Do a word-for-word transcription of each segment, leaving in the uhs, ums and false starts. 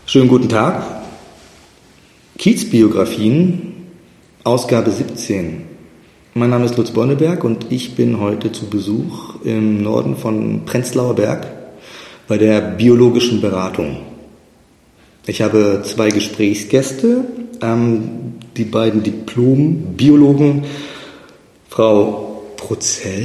Schönen guten Tag. Kiezbiografien, Ausgabe siebzehn. Mein Name ist Lutz Bonneberg und ich bin heute zu Besuch im Norden von Prenzlauer Berg bei der biologischen Beratung. Ich habe zwei Gesprächsgäste, ähm, die beiden Diplom-Biologen, Frau Prozell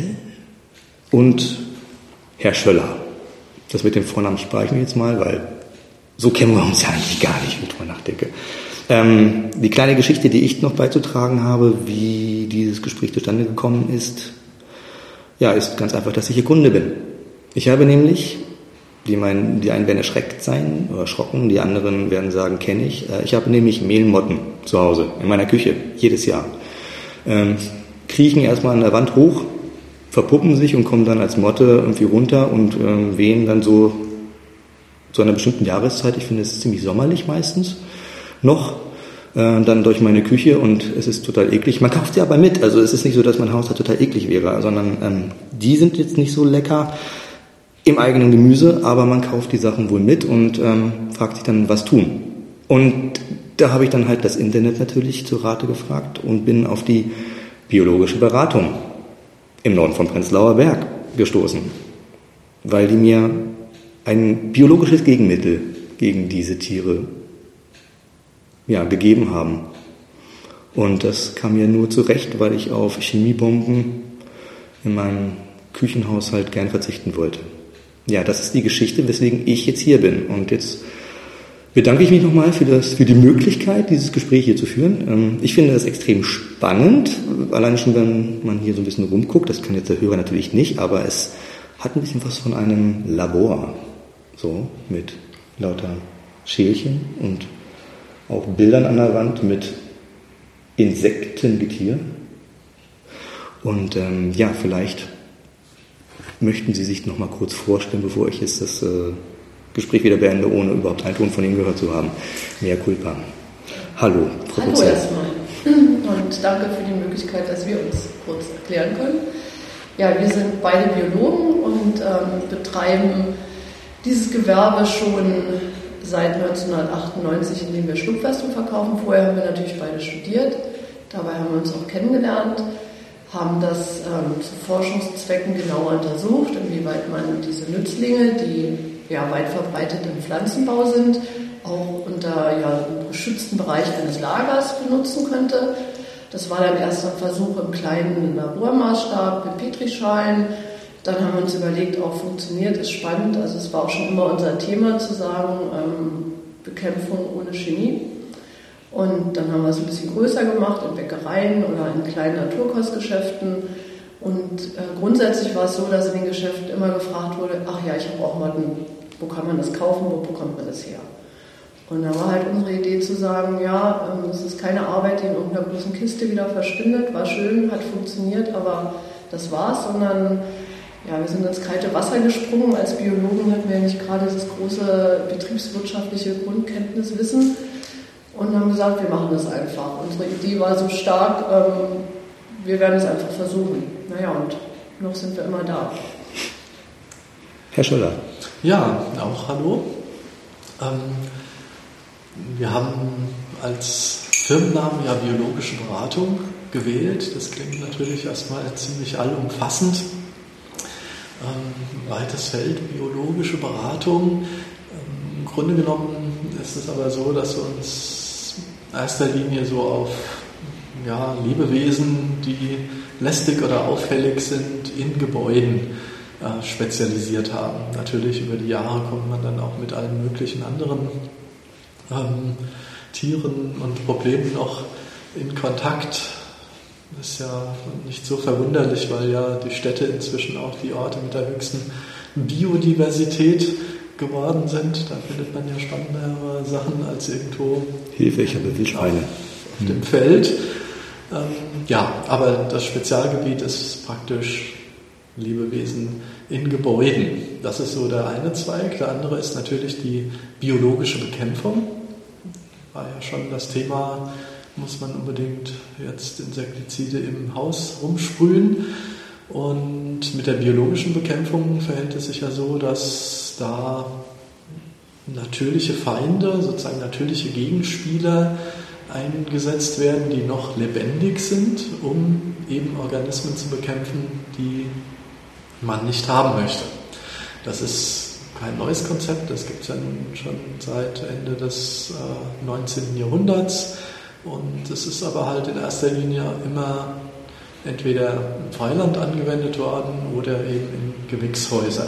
und Herr Schöller. Das mit dem Vornamen speichern wir jetzt mal, weil so kennen wir uns ja eigentlich gar nicht, wenn ich drüber nachdenke. Ähm, die kleine Geschichte, die ich noch beizutragen habe, wie dieses Gespräch zustande gekommen ist, ja, ist ganz einfach, dass ich hier Kunde bin. Ich habe nämlich, die, mein, die einen werden erschreckt sein oder erschrocken, die anderen werden sagen, kenne ich. Äh, ich habe nämlich Mehlmotten zu Hause, in meiner Küche, jedes Jahr. Ähm, kriechen erstmal an der Wand hoch, verpuppen sich und kommen dann als Motte irgendwie runter und ähm, wehen dann so zu einer bestimmten Jahreszeit, ich finde es ziemlich sommerlich meistens, noch äh, dann durch meine Küche und es ist total eklig. Man kauft sie aber mit, also es ist nicht so, dass mein Haus da total eklig wäre, sondern ähm, die sind jetzt nicht so lecker im eigenen Gemüse, aber man kauft die Sachen wohl mit und ähm, fragt sich dann, was tun. Und da habe ich dann halt das Internet natürlich zu Rate gefragt und bin auf die biologische Beratung im Norden von Prenzlauer Berg gestoßen, weil die mir ein biologisches Gegenmittel gegen diese Tiere ja, gegeben haben. Und das kam mir nur zurecht, weil ich auf Chemiebomben in meinem Küchenhaushalt gern verzichten wollte. Ja, das ist die Geschichte, weswegen ich jetzt hier bin. Und jetzt bedanke ich mich nochmal für, das, für die Möglichkeit, dieses Gespräch hier zu führen. Ich finde das extrem spannend, allein schon, wenn man hier so ein bisschen rumguckt. Das kann jetzt der Hörer natürlich nicht, aber es hat ein bisschen was von einem Labor. So, mit lauter Schälchen und auch Bildern an der Wand mit Insektengetier. Und ähm, ja, vielleicht möchten Sie sich noch mal kurz vorstellen, bevor ich jetzt das äh, Gespräch wieder beende, ohne überhaupt einen Ton von Ihnen gehört zu haben. Mea culpa. Hallo, Frau Hallo Prozell. erstmal. Und danke für die Möglichkeit, dass wir uns kurz erklären können. Ja, wir sind beide Biologen und ähm, betreiben dieses Gewerbe schon seit neunzehnhundertachtundneunzig, in dem wir Schlupfwespen verkaufen. Vorher haben wir natürlich beide studiert. Dabei haben wir uns auch kennengelernt, haben das ähm, zu Forschungszwecken genauer untersucht, inwieweit man diese Nützlinge, die ja weit verbreitet im Pflanzenbau sind, auch unter ja, einem geschützten Bereich eines Lagers benutzen könnte. Das war dann erst ein Versuch im kleinen Labormaßstab mit Petrischalen. Dann haben wir uns überlegt, auch funktioniert, ist spannend. Also es war auch schon immer unser Thema zu sagen, ähm, Bekämpfung ohne Chemie. Und dann haben wir es ein bisschen größer gemacht, in Bäckereien oder in kleinen Naturkostgeschäften. Und äh, grundsätzlich war es so, dass in den Geschäften immer gefragt wurde, ach ja, ich habe auch Motten, wo kann man das kaufen, wo bekommt man das her? Und da war halt unsere Idee zu sagen, ja, ähm, es ist keine Arbeit, die in irgendeiner großen Kiste wieder verschwindet, war schön, hat funktioniert, aber das war's, sondern ja, wir sind ins kalte Wasser gesprungen. Als Biologen hatten wir nicht gerade das große betriebswirtschaftliche Grundkenntniswissen und haben gesagt, wir machen das einfach. Unsere Idee war so stark, ähm, wir werden es einfach versuchen. Naja, und noch sind wir immer da. Herr Schöller. Ja, auch hallo. Ähm, wir haben als Firmennamen ja biologische Beratung gewählt. Das klingt natürlich erstmal ziemlich allumfassend. Ähm, weites Feld, biologische Beratung. Ähm, Im Grunde genommen ist es aber so, dass wir uns in erster Linie so auf ja, Lebewesen, die lästig oder auffällig sind, in Gebäuden äh, spezialisiert haben. Natürlich über die Jahre kommt man dann auch mit allen möglichen anderen ähm, Tieren und Problemen noch in Kontakt. Das ist ja nicht so verwunderlich, weil ja die Städte inzwischen auch die Orte mit der höchsten Biodiversität geworden sind. Da findet man ja spannendere Sachen als irgendwo Hilfe, ich habe Wildschweine. Auf, auf dem Feld. Ähm, ja, aber das Spezialgebiet ist praktisch Lebewesen in Gebäuden. Das ist so der eine Zweig. Der andere ist natürlich die biologische Bekämpfung. War ja schon das Thema, muss man unbedingt jetzt Insektizide im Haus rumsprühen. Und mit der biologischen Bekämpfung verhält es sich ja so, dass da natürliche Feinde, sozusagen natürliche Gegenspieler eingesetzt werden, die noch lebendig sind, um eben Organismen zu bekämpfen, die man nicht haben möchte. Das ist kein neues Konzept, das gibt es ja nun schon seit Ende des äh, neunzehnten Jahrhunderts, und es ist aber halt in erster Linie immer entweder im Freiland angewendet worden oder eben in Gewächshäusern.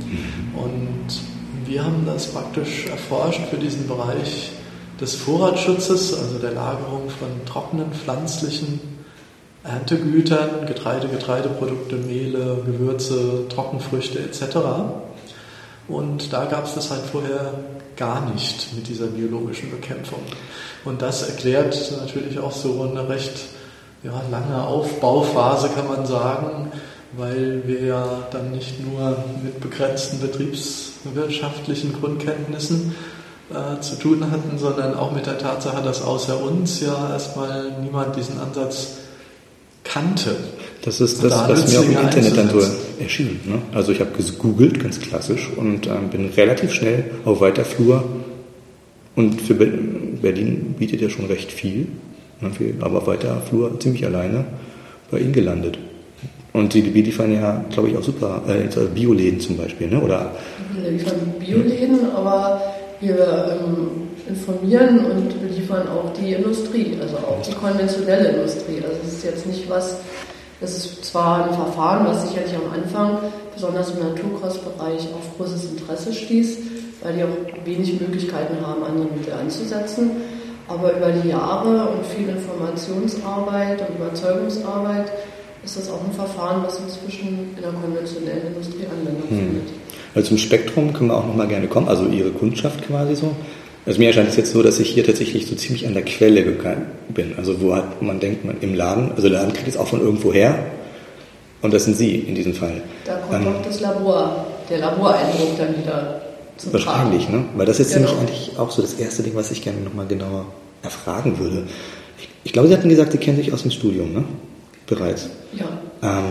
Und wir haben das praktisch erforscht für diesen Bereich des Vorratsschutzes, also der Lagerung von trockenen pflanzlichen Erntegütern, Getreide, Getreideprodukte, Mehle, Gewürze, Trockenfrüchte et cetera. Und da gab es das halt vorher gar nicht mit dieser biologischen Bekämpfung. Und das erklärt natürlich auch so eine recht ja, lange Aufbauphase, kann man sagen, weil wir ja dann nicht nur mit begrenzten betriebswirtschaftlichen Grundkenntnissen äh, zu tun hatten, sondern auch mit der Tatsache, dass außer uns ja erstmal niemand diesen Ansatz kannte. Das ist das, da was mir auch im Internet dann so erschien. Ne? Also ich habe gegoogelt, ganz klassisch, und ähm, bin relativ schnell auf weiter Flur. Und für Berlin bietet ja schon recht viel, ne? Aber auf weiter Flur ziemlich alleine bei Ihnen gelandet. Und Sie liefern ja, glaube ich, auch super äh, Bioläden zum Beispiel, ne? Oder? Wir liefern Bioläden, aber wir ähm, informieren und beliefern auch die Industrie, also auch die konventionelle Industrie. Also es ist jetzt nicht was, das ist zwar ein Verfahren, was sicherlich am Anfang, besonders im Naturkostbereich, auf großes Interesse stieß, weil die auch wenig Möglichkeiten haben, andere Mittel anzusetzen. Aber über die Jahre und viel Informationsarbeit und Überzeugungsarbeit ist das auch ein Verfahren, was inzwischen in der konventionellen Industrie Anwendung hm. findet. Also zum Spektrum können wir auch noch mal gerne kommen, also Ihre Kundschaft quasi so. Also mir erscheint es jetzt so, dass ich hier tatsächlich so ziemlich an der Quelle gegangen bin. Also wo halt man denkt, man im Laden, also der Laden kriegt es auch von irgendwo her, und das sind Sie in diesem Fall. Da kommt ähm, auch das Labor, der Laboreindruck dann wieder zum Wahrscheinlich, Tragen. Ne? Weil das ist genau. nämlich eigentlich auch so das erste Ding, was ich gerne noch mal genauer erfragen würde. Ich, ich glaube, Sie hatten gesagt, Sie kennen sich aus dem Studium, ne? Bereits. Ja. Ähm,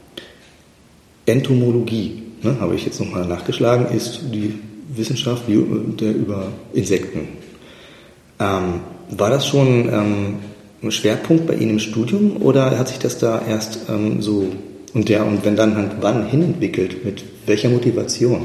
Entomologie, ne, habe ich jetzt nochmal nachgeschlagen, ist die Wissenschaft der über Insekten. Ähm, war das schon ähm, ein Schwerpunkt bei Ihnen im Studium, oder hat sich das da erst ähm, so und der und wenn dann halt wann hin entwickelt? Mit welcher Motivation?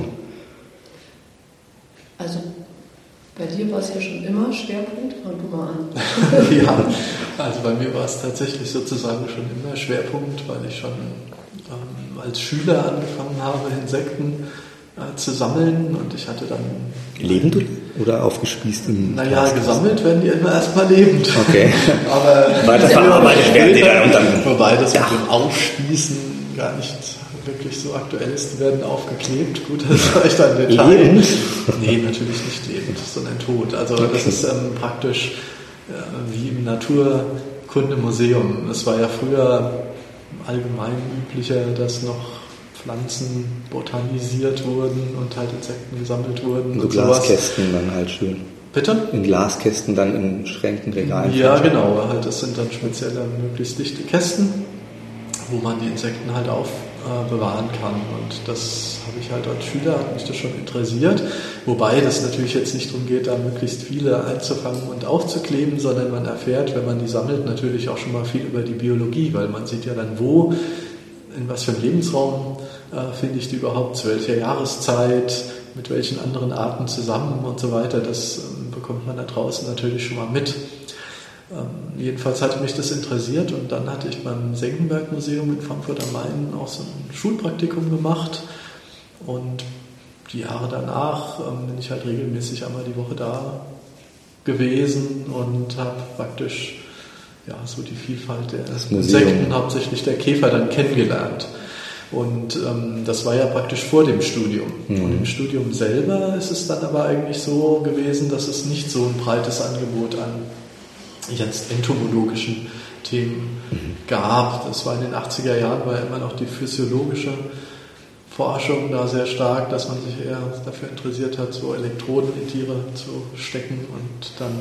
Also bei dir war es ja schon immer Schwerpunkt, fang du mal an. Ja, also bei mir war es tatsächlich sozusagen schon immer Schwerpunkt, weil ich schon ähm, als Schüler angefangen habe, Insekten äh, zu sammeln, und ich hatte dann... Lebend oder aufgespießt? Im naja, Plastik? Gesammelt werden die immer erstmal lebend. Okay. Aber weiter verarbeitet werden die dann. Und dann wobei das ja. mit dem Aufspießen gar nicht wirklich so aktuell ist. Die werden aufgeklebt. Gut, das war ich dann im Detail. Lebend? Nee, natürlich nicht lebend, sondern tot. Also okay. Das ist ähm, praktisch äh, wie im Naturkundemuseum. Es war ja früher allgemein üblicher, dass noch Pflanzen botanisiert wurden und halt Insekten gesammelt wurden. Und so Glaskästen dann halt schön. Bitte? In Glaskästen dann in Schränken, Regalen. Ja, genau. Halt, das sind dann spezielle, möglichst dichte Kästen, wo man die Insekten halt aufbewahren äh, kann. Und das habe ich halt als Schüler, hat mich das schon interessiert. Wobei das natürlich jetzt nicht darum geht, da möglichst viele einzufangen und aufzukleben, sondern man erfährt, wenn man die sammelt, natürlich auch schon mal viel über die Biologie, weil man sieht ja dann, wo, in was für einem Lebensraum äh, finde ich die überhaupt, zu welcher Jahreszeit, mit welchen anderen Arten zusammen und so weiter. Das ähm, bekommt man da draußen natürlich schon mal mit. Ähm, jedenfalls hatte mich das interessiert, und dann hatte ich beim Senckenberg-Museum in Frankfurt am Main auch so ein Schulpraktikum gemacht, und die Jahre danach ähm, bin ich halt regelmäßig einmal die Woche da gewesen und habe praktisch ja, so die Vielfalt der Insekten, hauptsächlich der Käfer, dann kennengelernt. Und ähm, das war ja praktisch vor dem Studium. Mhm. Und im Studium selber ist es dann aber eigentlich so gewesen, dass es nicht so ein breites Angebot an jetzt entomologischen Themen mhm. gab. Das war in den achtziger Jahren, war immer noch die physiologische Forschung da sehr stark, dass man sich eher dafür interessiert hat, so Elektroden in Tiere zu stecken und dann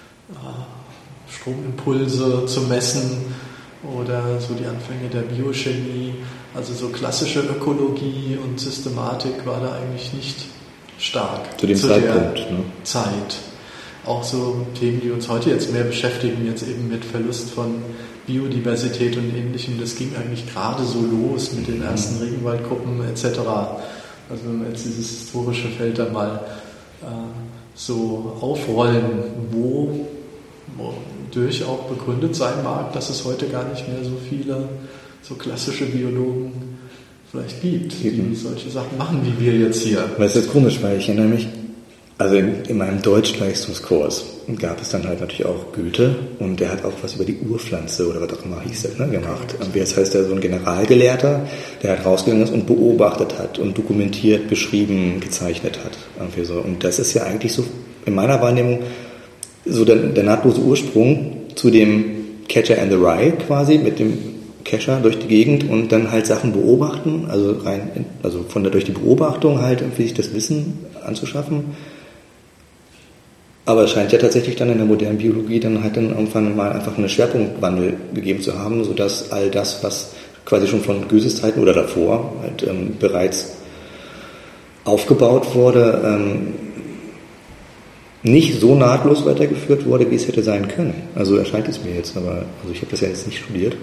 äh, Stromimpulse zu messen, oder so die Anfänge der Biochemie. Also so klassische Ökologie und Systematik war da eigentlich nicht stark. Zu dem zu Zeitpunkt. Der ne? Zeit. Auch so Themen, die uns heute jetzt mehr beschäftigen, jetzt eben mit Verlust von Biodiversität und Ähnlichem. Das ging eigentlich gerade so los mit den ersten mhm. Regenwaldgruppen et cetera. Also wenn wir jetzt dieses historische Feld da mal äh, so aufrollen, wo, wo durch auch begründet sein mag, dass es heute gar nicht mehr so viele so klassische Biologen vielleicht gibt, die solche Sachen machen, wie wir jetzt hier. Das ist jetzt komisch, weil ich erinnere mich, also in, in meinem Deutschleistungskurs gab es dann halt natürlich auch Goethe und der hat auch was über die Urpflanze oder was auch immer hieß das, ne, gemacht. Das heißt, der so ein Generalgelehrter, der halt rausgegangen ist und beobachtet hat und dokumentiert, beschrieben, gezeichnet hat. Irgendwie so. Und das ist ja eigentlich so in meiner Wahrnehmung so der, der nahtlose Ursprung zu dem Catcher and the Rye quasi, mit dem Kescher durch die Gegend und dann halt Sachen beobachten, also rein, also von der durch die Beobachtung halt irgendwie sich das Wissen anzuschaffen. Aber es scheint ja tatsächlich dann in der modernen Biologie dann halt dann irgendwann mal einfach einen Schwerpunktwandel gegeben zu haben, sodass all das, was quasi schon von Goethes Zeiten oder davor halt ähm, bereits aufgebaut wurde, ähm, nicht so nahtlos weitergeführt wurde, wie es hätte sein können. Also erscheint es mir jetzt, aber also ich habe das ja jetzt nicht studiert.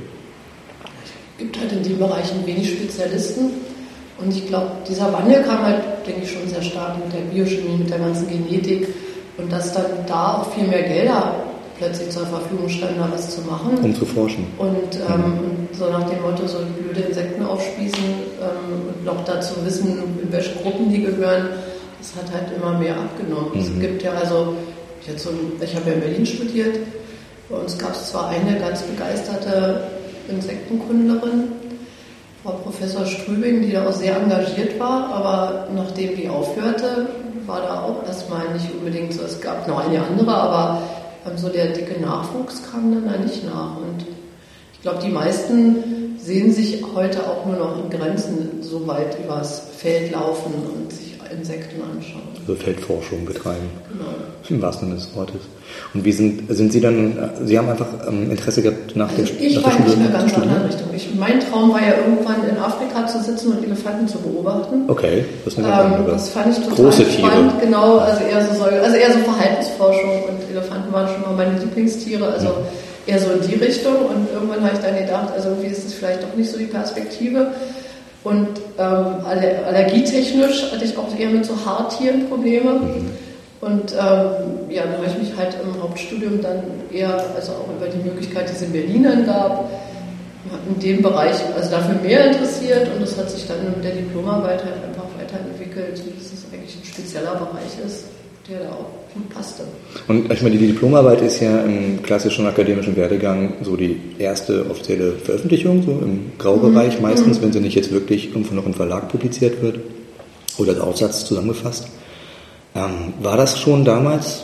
Es gibt halt in den Bereichen wenig Spezialisten und ich glaube, dieser Wandel kam halt, denke ich, schon sehr stark mit der Biochemie, mit der ganzen Genetik und dass dann da auch viel mehr Gelder plötzlich zur Verfügung standen, da was zu machen. Um zu forschen. Und, ähm, mhm. und so nach dem Motto, so blöde Insekten aufspießen ähm, und noch dazu wissen, in welche Gruppen die gehören, das hat halt immer mehr abgenommen. Mhm. Es gibt ja also, ich, so ein, ich habe ja in Berlin studiert, bei uns gab es zwar eine ganz begeisterte Insektenkundlerin, Frau Professor Strübing, die da auch sehr engagiert war, aber nachdem die aufhörte, war da auch erstmal nicht unbedingt so, es gab noch eine andere, aber so der dicke Nachwuchs kam dann da nicht nach. Und ich glaube, die meisten sehen sich heute auch nur noch in Grenzen so weit übers Feld laufen und sich Insekten anschauen. Also Feldforschung betreiben. Genau. Im wahrsten Sinne des Wortes. Und wie sind, sind Sie dann, Sie haben einfach ähm, Interesse gehabt nach also der, ich nach war der Schule? Ich war in eine ganz andere Richtung. Ich, mein Traum war ja irgendwann in Afrika zu sitzen und Elefanten zu beobachten. Okay, das ist eine ähm, andere. Das fand ich total Große spannend. Tiere. Genau, also eher so, also eher so Verhaltensforschung und Elefanten waren schon mal meine Lieblingstiere, also mhm. eher so in die Richtung. Und irgendwann habe ich dann gedacht, also irgendwie ist das vielleicht doch nicht so die Perspektive. Und ähm, allergietechnisch hatte ich auch eher mit so Haartieren Probleme. Mhm. Und ähm, ja, dann habe ich mich halt im Hauptstudium dann eher, also auch über die Möglichkeit, die es in Berlin dann gab, in dem Bereich, also dafür mehr interessiert. Und das hat sich dann mit der Diplomarbeit halt einfach weiterentwickelt, dass es eigentlich ein spezieller Bereich ist, der da auch gut passte. Und ich meine, die Diplomarbeit ist ja im klassischen akademischen Werdegang so die erste offizielle Veröffentlichung, so im Graubereich mhm. meistens, wenn sie nicht jetzt wirklich irgendwo noch im Verlag publiziert wird oder als Aufsatz zusammengefasst. Ähm, war das schon damals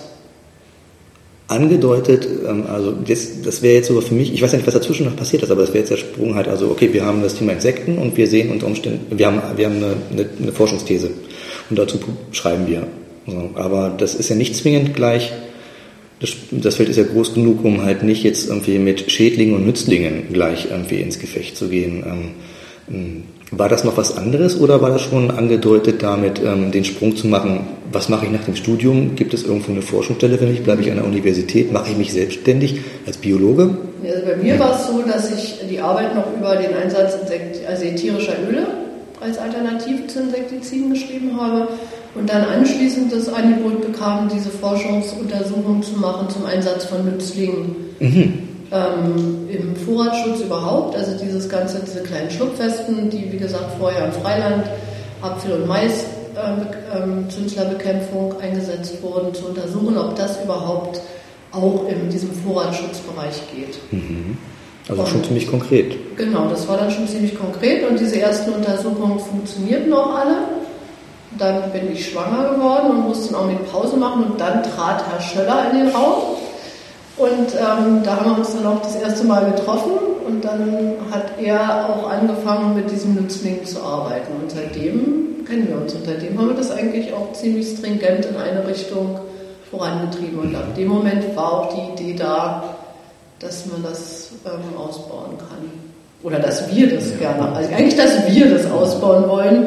angedeutet, ähm, also das, das wäre jetzt so für mich, ich weiß ja nicht, was dazwischen noch passiert ist, aber das wäre jetzt der Sprung halt, also okay, wir haben das Thema Insekten und wir sehen unter Umständen, wir haben, wir haben eine, eine, eine Forschungsthese und dazu schreiben wir. So, aber das ist ja nicht zwingend gleich, das, das Feld ist ja groß genug, um halt nicht jetzt irgendwie mit Schädlingen und Nützlingen gleich irgendwie ins Gefecht zu gehen. Ähm, war das noch was anderes oder war das schon angedeutet, damit ähm, den Sprung zu machen, was mache ich nach dem Studium? Gibt es irgendwo eine Forschungsstelle für mich? Bleibe ich an der Universität? Mache ich mich selbstständig als Biologe? Also bei mir war es so, dass ich die Arbeit noch über den Einsatz also ätherischer Öle als Alternative zu Insektiziden geschrieben habe und dann anschließend das Angebot bekam, diese Forschungsuntersuchung zu machen zum Einsatz von Nützlingen mhm. ähm, im Vorratsschutz überhaupt. Also dieses ganze, diese kleinen Schlupfwespen, die wie gesagt vorher im Freiland Apfel und Mais ähm, Zünslerbekämpfung eingesetzt wurden, zu untersuchen, ob das überhaupt auch in diesem Vorratsschutzbereich geht. Mhm. Also und schon ziemlich konkret. Genau, das war dann schon ziemlich konkret und diese ersten Untersuchungen funktionierten auch alle. Dann bin ich schwanger geworden und musste dann auch mit Pause machen und dann trat Herr Schöller in den Raum und ähm, da haben wir uns dann auch das erste Mal getroffen und dann hat er auch angefangen mit diesem Nützling zu arbeiten und seitdem kennen wir uns und seitdem haben wir das eigentlich auch ziemlich stringent in eine Richtung vorangetrieben und ab dem Moment war auch die Idee da, dass man das ähm, ausbauen kann. Oder dass wir das ja. gerne, also eigentlich, dass wir das ausbauen wollen,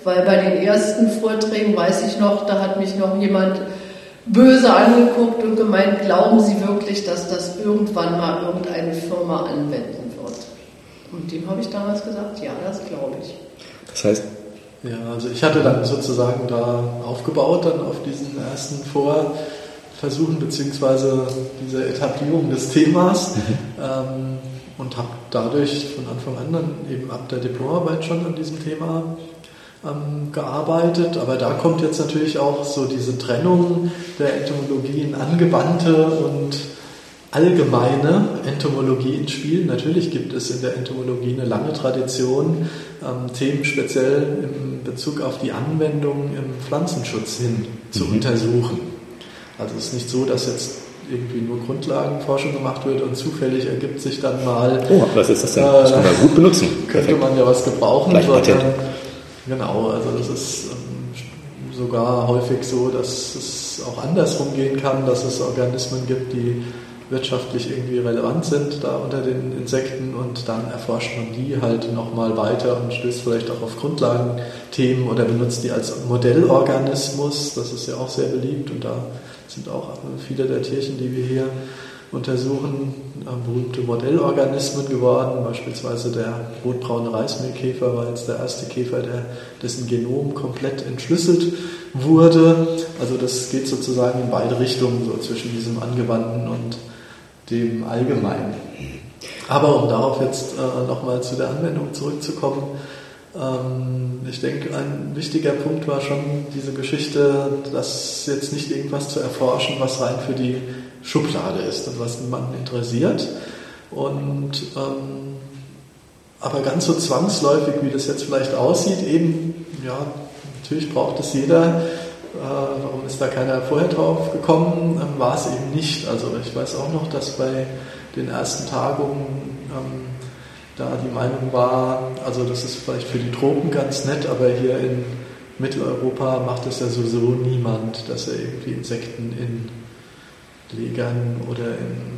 weil bei den ersten Vorträgen, weiß ich noch, da hat mich noch jemand böse angeguckt und gemeint, glauben Sie wirklich, dass das irgendwann mal irgendeine Firma anwenden wird? Und dem habe ich damals gesagt, ja, das glaube ich. Das heißt? Ja, also ich hatte dann sozusagen da aufgebaut, dann auf diesen ersten Vorversuchen beziehungsweise dieser Etablierung des Themas mhm. ähm, und habe dadurch von Anfang an dann eben ab der Diplomarbeit schon an diesem Thema ähm, gearbeitet. Aber da kommt jetzt natürlich auch so diese Trennung der Entomologie in angewandte und allgemeine Entomologie ins Spiel. Natürlich gibt es in der Entomologie eine lange Tradition, ähm, Themen speziell in Bezug auf die Anwendung im Pflanzenschutz hin zu mhm. untersuchen. Also es ist nicht so, dass jetzt irgendwie nur Grundlagenforschung gemacht wird und zufällig ergibt sich dann mal... Oh, was ist das denn? Das kann man gut benutzen. Könnte Perfekt. Man ja was gebrauchen. Gleich Patent. Genau, also das ist ähm, sogar häufig so, dass es auch andersrum gehen kann, dass es Organismen gibt, die wirtschaftlich irgendwie relevant sind da unter den Insekten und dann erforscht man die halt nochmal weiter und stößt vielleicht auch auf Grundlagenthemen oder benutzt die als Modellorganismus. Das ist ja auch sehr beliebt und da sind auch viele der Tierchen, die wir hier untersuchen, berühmte Modellorganismen geworden. Beispielsweise der rotbraune Reismehlkäfer war jetzt der erste Käfer, der, dessen Genom komplett entschlüsselt wurde. Also das geht sozusagen in beide Richtungen, so zwischen diesem Angewandten und dem Allgemeinen. Aber um darauf jetzt äh, nochmal zu der Anwendung zurückzukommen, ähm, ich denke, ein wichtiger Punkt war schon diese Geschichte, dass jetzt nicht irgendwas zu erforschen, was rein für die Schublade ist und was niemanden interessiert. Und ähm, aber ganz so zwangsläufig, wie das jetzt vielleicht aussieht, eben, ja, natürlich braucht es jeder. Warum ist da keiner vorher drauf gekommen, ähm, war es eben nicht. Also ich weiß auch noch, dass bei den ersten Tagungen ähm, da die Meinung war, also das ist vielleicht für die Tropen ganz nett, aber hier in Mitteleuropa macht es ja sowieso niemand, dass er irgendwie Insekten in Legern oder in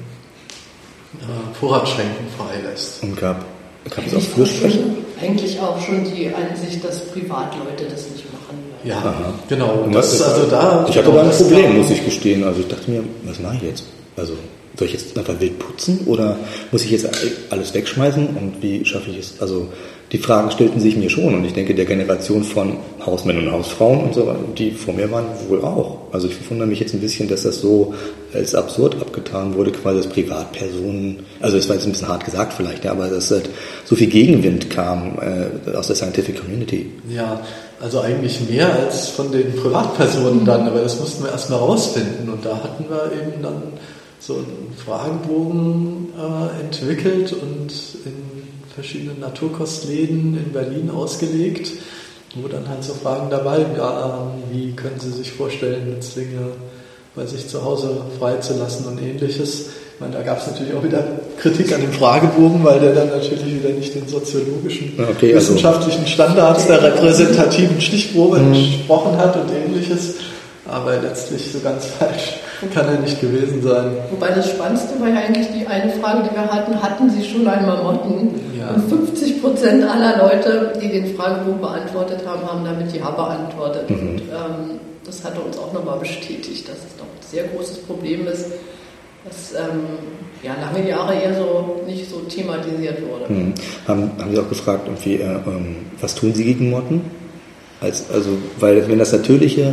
äh, Vorratsschränken freilässt. Und gab, gab es auch Fürsprecher? Eigentlich auch schon die Ansicht, dass Privatleute das nicht machen. Ja, aha. Genau. Und das, das, also da, ich hatte genau, da ein Problem, kam, muss ich gestehen. Also ich dachte mir, was mache ich jetzt? Also soll ich jetzt einfach wild putzen oder muss ich jetzt alles wegschmeißen und wie schaffe ich es? Also die Fragen stellten sich mir schon und ich denke der Generation von Hausmännern und Hausfrauen und so, die vor mir waren, wohl auch. Also ich wundere mich jetzt ein bisschen, dass das so als absurd abgetan wurde, quasi als Privatpersonen. Also das war jetzt ein bisschen hart gesagt vielleicht, ja, aber dass halt so viel Gegenwind kam äh, aus der Scientific Community. Ja, also eigentlich mehr als von den Privatpersonen dann, aber das mussten wir erstmal rausfinden und da hatten wir eben dann so einen Fragebogen äh, entwickelt und in verschiedenen Naturkostläden in Berlin ausgelegt, wo dann halt so Fragen dabei waren, wie können Sie sich vorstellen, Nützlinge bei sich zu Hause freizulassen und ähnliches. Ich meine, da gab es natürlich auch wieder Kritik an dem Fragebogen, weil der dann natürlich wieder nicht den soziologischen, okay, also wissenschaftlichen Standards der repräsentativen Stichprobe mhm. entsprochen hat und ähnliches. Aber letztlich so ganz falsch kann er nicht gewesen sein. Wobei das Spannendste war ja eigentlich die eine Frage, die wir hatten, hatten Sie schon einmal Motten? Ja. Und fünfzig Prozent aller Leute, die den Fragebogen beantwortet haben, haben damit Ja beantwortet. Mhm. Und ähm, das hat uns auch nochmal bestätigt, dass es doch ein sehr großes Problem ist, das ähm, ja, lange Jahre eher so nicht so thematisiert wurde. Mhm. Haben, haben Sie auch gefragt, irgendwie, äh, ähm, was tun Sie gegen Motten? Als, also, weil wenn das Natürliche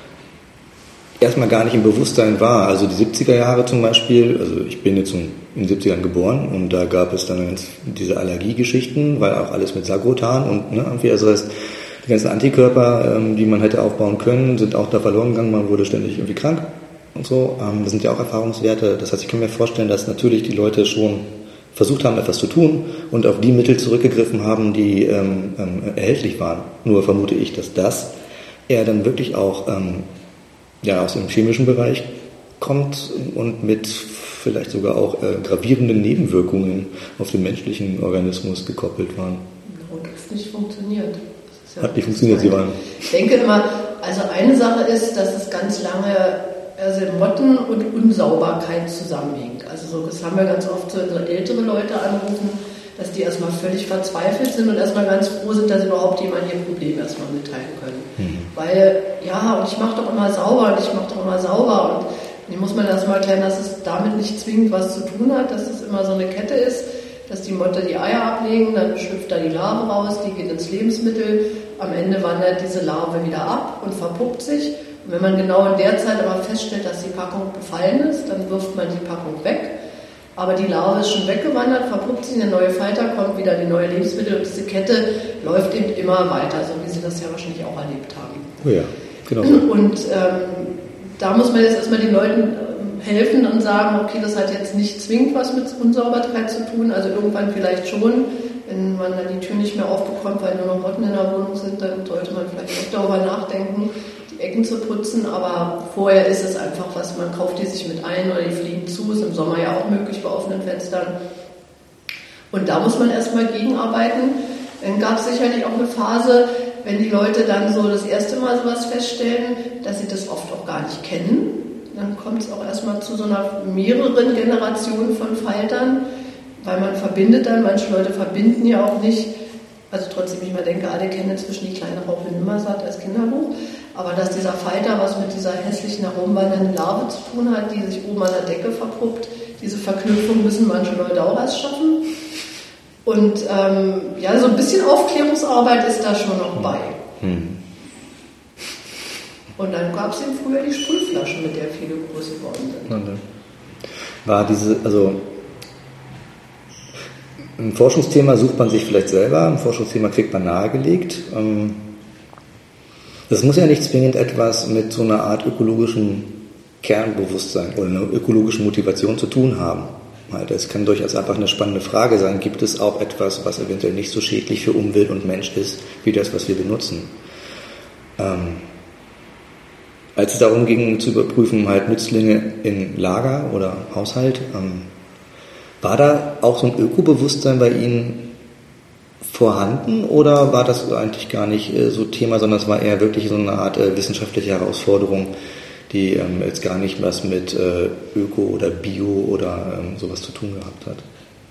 erstmal gar nicht im Bewusstsein war, also die siebziger Jahre zum Beispiel, also ich bin jetzt in den siebzigern geboren und da gab es dann ganz diese Allergiegeschichten, weil auch alles mit Sagrotan und ne, irgendwie, also das heißt, die ganzen Antikörper, ähm, die man hätte aufbauen können, sind auch da verloren gegangen, man wurde ständig irgendwie krank. Und so, ähm, das sind ja auch Erfahrungswerte. Das heißt, ich kann mir vorstellen, dass natürlich die Leute schon versucht haben, etwas zu tun und auf die Mittel zurückgegriffen haben, die ähm, ähm, erhältlich waren. Nur vermute ich, dass das eher dann wirklich auch ähm, ja, aus dem chemischen Bereich kommt und mit vielleicht sogar auch äh, gravierenden Nebenwirkungen auf den menschlichen Organismus gekoppelt waren. Und das nicht funktioniert. Das ist ja Hat nicht funktioniert, Sie waren. Ich denke immer, also eine Sache ist, dass es ganz lange also Motten und Unsauberkeit zusammenhängt. Also so, das haben wir ganz oft so ältere Leute anrufen, dass die erstmal völlig verzweifelt sind und erstmal ganz froh sind, dass überhaupt jemand ihr Problem erstmal mitteilen können. Mhm. Weil, ja, und ich mache doch immer sauber und ich mache doch immer sauber. Und hier muss man erstmal erklären, dass es damit nicht zwingend was zu tun hat, dass es immer so eine Kette ist, dass die Motte die Eier ablegen, dann schlüpft da die Larve raus, die geht ins Lebensmittel, am Ende wandert diese Larve wieder ab und verpuppt sich. Und wenn man genau in der Zeit aber feststellt, dass die Packung befallen ist, dann wirft man die Packung weg. Aber die Larve ist schon weggewandert, verpuppt sich, eine neue Falter, kommt wieder die neue Lebensmittel und diese Kette läuft eben immer weiter, so wie Sie das ja wahrscheinlich auch erlebt haben. Oh ja, genau. Und ähm, da muss man jetzt erstmal den Leuten helfen und sagen, okay, das hat jetzt nicht zwingend was mit Unsauberkeit zu tun, also irgendwann vielleicht schon, wenn man dann die Tür nicht mehr aufbekommt, weil nur noch Motten in der Wohnung sind, dann sollte man vielleicht auch darüber nachdenken, die Ecken zu putzen, aber vorher ist es einfach was, man kauft die sich mit ein oder die fliegen zu, ist im Sommer ja auch möglich bei offenen Fenstern. Und da muss man erstmal gegenarbeiten. Dann gab es sicherlich auch eine Phase, wenn die Leute dann so das erste Mal sowas feststellen, dass sie das oft auch gar nicht kennen. Dann kommt es auch erstmal zu so einer mehreren Generationen von Faltern, weil man verbindet dann, manche Leute verbinden ja auch nicht, also trotzdem ich mal denke, alle kennen inzwischen die kleine Raupe Nimmersatt als Kinderbuch, aber dass dieser Falter was mit dieser hässlichen herumwandernden Larve zu tun hat, die sich oben an der Decke verpuppt, diese Verknüpfung müssen manche Leute auch erst schaffen. Und ähm, ja, so ein bisschen Aufklärungsarbeit ist da schon noch bei. Hm. Und dann gab es eben früher die Sprühflaschen, mit der viele groß geworden sind. War diese, also ein Forschungsthema sucht man sich vielleicht selber, ein Forschungsthema kriegt man nahegelegt. Das muss ja nicht zwingend etwas mit so einer Art ökologischen Kernbewusstsein oder einer ökologischen Motivation zu tun haben. Das kann durchaus einfach eine spannende Frage sein. Gibt es auch etwas, was eventuell nicht so schädlich für Umwelt und Mensch ist, wie das, was wir benutzen? Ähm, als es darum ging, zu überprüfen, halt Nützlinge in Lager oder Haushalt, ähm, war da auch so ein Ökobewusstsein bei Ihnen vorhanden oder war das eigentlich gar nicht äh, so Thema, sondern es war eher wirklich so eine Art äh, wissenschaftliche Herausforderung, die ähm, jetzt gar nicht was mit äh, Öko oder Bio oder ähm, sowas zu tun gehabt hat?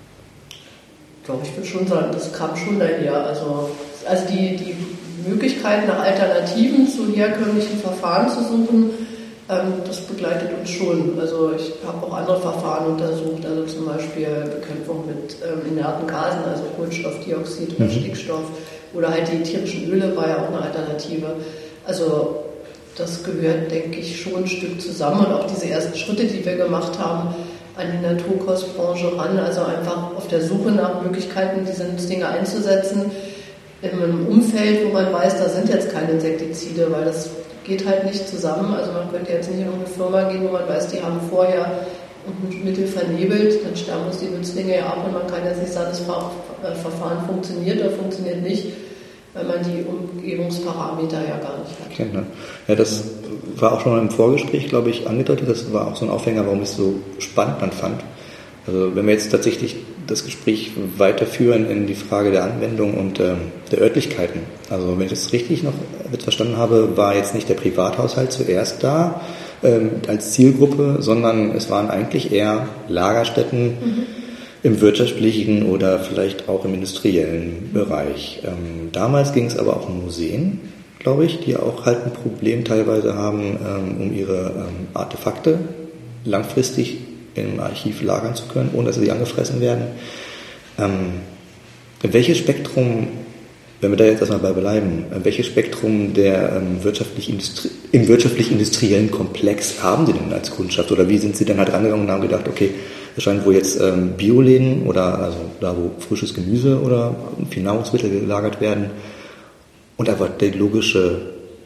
Ich glaube, ich würde schon sagen, das kam schon daher. Also, also die, die Möglichkeit, nach Alternativen zu herkömmlichen Verfahren zu suchen, ähm, das begleitet uns schon. Also ich habe auch andere Verfahren untersucht, also zum Beispiel Bekämpfung mit ähm, inerten Gasen, also Kohlenstoffdioxid oder mhm. Stickstoff oder halt die tierischen Öle war ja auch eine Alternative. Also das gehört, denke ich, schon ein Stück zusammen und auch diese ersten Schritte, die wir gemacht haben, an die Naturkostbranche ran, also einfach auf der Suche nach Möglichkeiten, diese Dinge einzusetzen, in einem Umfeld, wo man weiß, da sind jetzt keine Insektizide, weil das geht halt nicht zusammen. Also man könnte jetzt nicht in eine Firma gehen, wo man weiß, die haben vorher ein Mittel vernebelt, dann sterben uns die Nützlinge ja ab und man kann jetzt nicht sagen, das Verfahren funktioniert oder funktioniert nicht, weil man die Umgebungsparameter ja gar nicht hat. Okay, ne? Ja, das war auch schon im Vorgespräch, glaube ich, angedeutet. Das war auch so ein Aufhänger, warum ich es so spannend dann fand. Also wenn wir jetzt tatsächlich das Gespräch weiterführen in die Frage der Anwendung und ähm, der Örtlichkeiten. Also wenn ich das richtig noch jetzt verstanden habe, war jetzt nicht der Privathaushalt zuerst da ähm, als Zielgruppe, sondern es waren eigentlich eher Lagerstätten mhm. im wirtschaftlichen oder vielleicht auch im industriellen Bereich. Ähm, damals ging es aber auch um Museen, glaube ich, die auch halt ein Problem teilweise haben, ähm, um ihre ähm, Artefakte langfristig im Archiv lagern zu können, ohne dass sie angefressen werden. Ähm, welches Spektrum, wenn wir da jetzt erstmal bei bleiben, welches Spektrum der ähm, wirtschaftlich Industrie, im wirtschaftlich-industriellen Komplex haben Sie denn als Kundschaft? Oder wie sind Sie dann halt rangegangen und haben gedacht, okay, es scheint wohl jetzt ähm, Bioläden oder also da, wo frisches Gemüse oder viel Nahrungsmittel gelagert werden und einfach der logische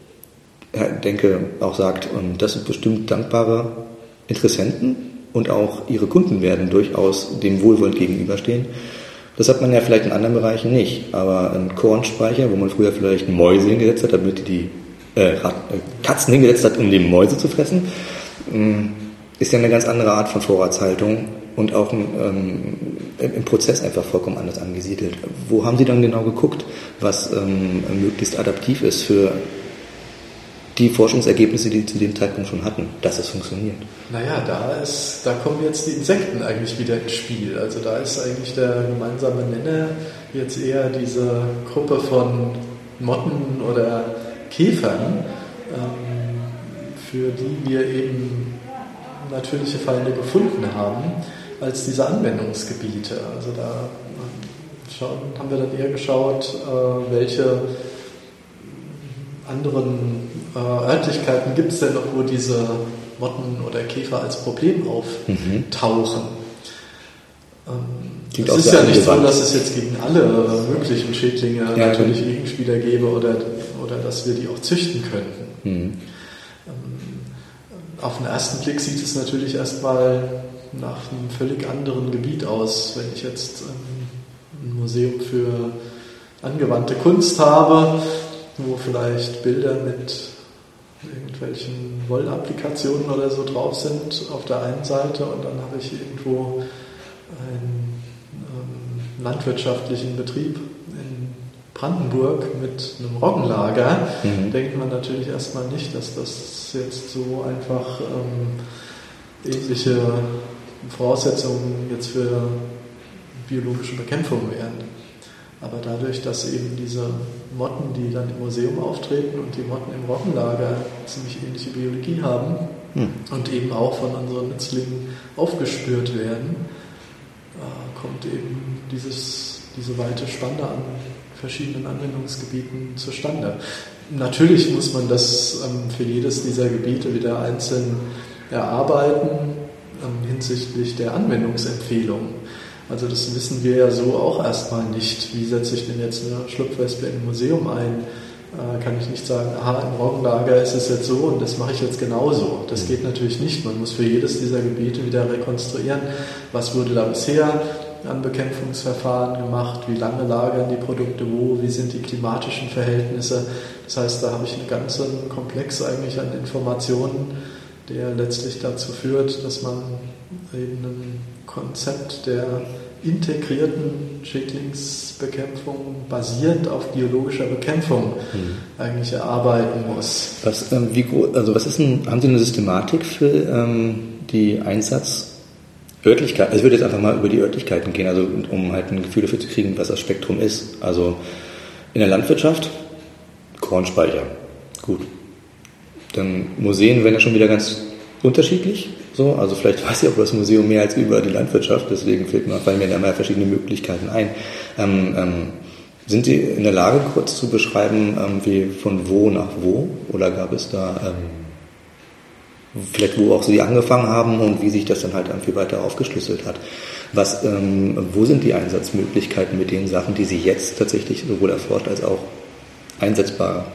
Denke auch sagt, und das sind bestimmt dankbare Interessenten, und auch ihre Kunden werden durchaus dem wohlwollend gegenüberstehen. Das hat man ja vielleicht in anderen Bereichen nicht. Aber ein Kornspeicher, wo man früher vielleicht Mäuse hingesetzt hat, damit die äh, Katzen hingesetzt hat, um die Mäuse zu fressen, ist ja eine ganz andere Art von Vorratshaltung und auch ähm, im Prozess einfach vollkommen anders angesiedelt. Wo haben Sie dann genau geguckt, was ähm, möglichst adaptiv ist für die Forschungsergebnisse, die Sie zu dem Zeitpunkt schon hatten, dass es funktioniert? Naja, da, ist, da kommen jetzt die Insekten eigentlich wieder ins Spiel. Also da ist eigentlich der gemeinsame Nenner jetzt eher diese Gruppe von Motten oder Käfern, ähm, für die wir eben natürliche Feinde gefunden haben, als diese Anwendungsgebiete. Also da schauen, haben wir dann eher geschaut, äh, welche anderen äh, Örtlichkeiten gibt es denn noch, wo diese Motten oder Käfer als Problem auftauchen. Mhm. Ähm, es ist ja nicht so, dass es jetzt gegen alle möglichen Schädlinge ja, natürlich ja. Gegenspieler gäbe oder, oder dass wir die auch züchten könnten. Mhm. Ähm, auf den ersten Blick sieht es natürlich erstmal nach einem völlig anderen Gebiet aus. Wenn ich jetzt ähm, ein Museum für angewandte Kunst habe, wo vielleicht Bilder mit irgendwelchen Wollapplikationen oder so drauf sind auf der einen Seite und dann habe ich irgendwo einen ähm, landwirtschaftlichen Betrieb in Brandenburg mit einem Roggenlager, mhm. denkt man natürlich erstmal nicht, dass das jetzt so einfach ähm, ähnliche Voraussetzungen jetzt für biologische Bekämpfung wären. Aber dadurch, dass eben diese Motten, die dann im Museum auftreten und die Motten im Roggenlager ziemlich ähnliche Biologie haben hm. und eben auch von unseren Nützlingen aufgespürt werden, äh, kommt eben dieses, diese weite Spanne an verschiedenen Anwendungsgebieten zustande. Natürlich muss man das ähm, für jedes dieser Gebiete wieder einzeln erarbeiten ähm, hinsichtlich der Anwendungsempfehlung. Also das wissen wir ja so auch erstmal nicht. Wie setze ich denn jetzt eine Schlupfwespe im Museum ein? Äh, kann ich nicht sagen, aha, im Roggenlager ist es jetzt so und das mache ich jetzt genauso. Das geht natürlich nicht. Man muss für jedes dieser Gebiete wieder rekonstruieren, was wurde da bisher an Bekämpfungsverfahren gemacht, wie lange lagern die Produkte wo, wie sind die klimatischen Verhältnisse. Das heißt, da habe ich einen ganzen Komplex eigentlich an Informationen, der letztlich dazu führt, dass man eben ein Konzept der integrierten Schädlingsbekämpfung basierend auf biologischer Bekämpfung mhm. eigentlich erarbeiten muss. Was, ähm, wie, also was ist ein, haben Sie eine Systematik für ähm, die Einsatzörtlichkeit? Also ich würde jetzt einfach mal über die Örtlichkeiten gehen, also um halt ein Gefühl dafür zu kriegen, was das Spektrum ist. Also in der Landwirtschaft Kornspeicher, gut. Dann Museen werden ja schon wieder ganz unterschiedlich. So, also vielleicht weiß ich auch über das Museum mehr als über die Landwirtschaft, deswegen fällt mir, fallen mir da mal verschiedene Möglichkeiten ein. Ähm, ähm, sind Sie in der Lage, kurz zu beschreiben, ähm, wie von wo nach wo? Oder gab es da ähm, vielleicht, wo auch Sie angefangen haben und wie sich das dann halt irgendwie weiter aufgeschlüsselt hat? Was, ähm, wo sind die Einsatzmöglichkeiten mit den Sachen, die Sie jetzt tatsächlich sowohl erforscht als auch einsetzbar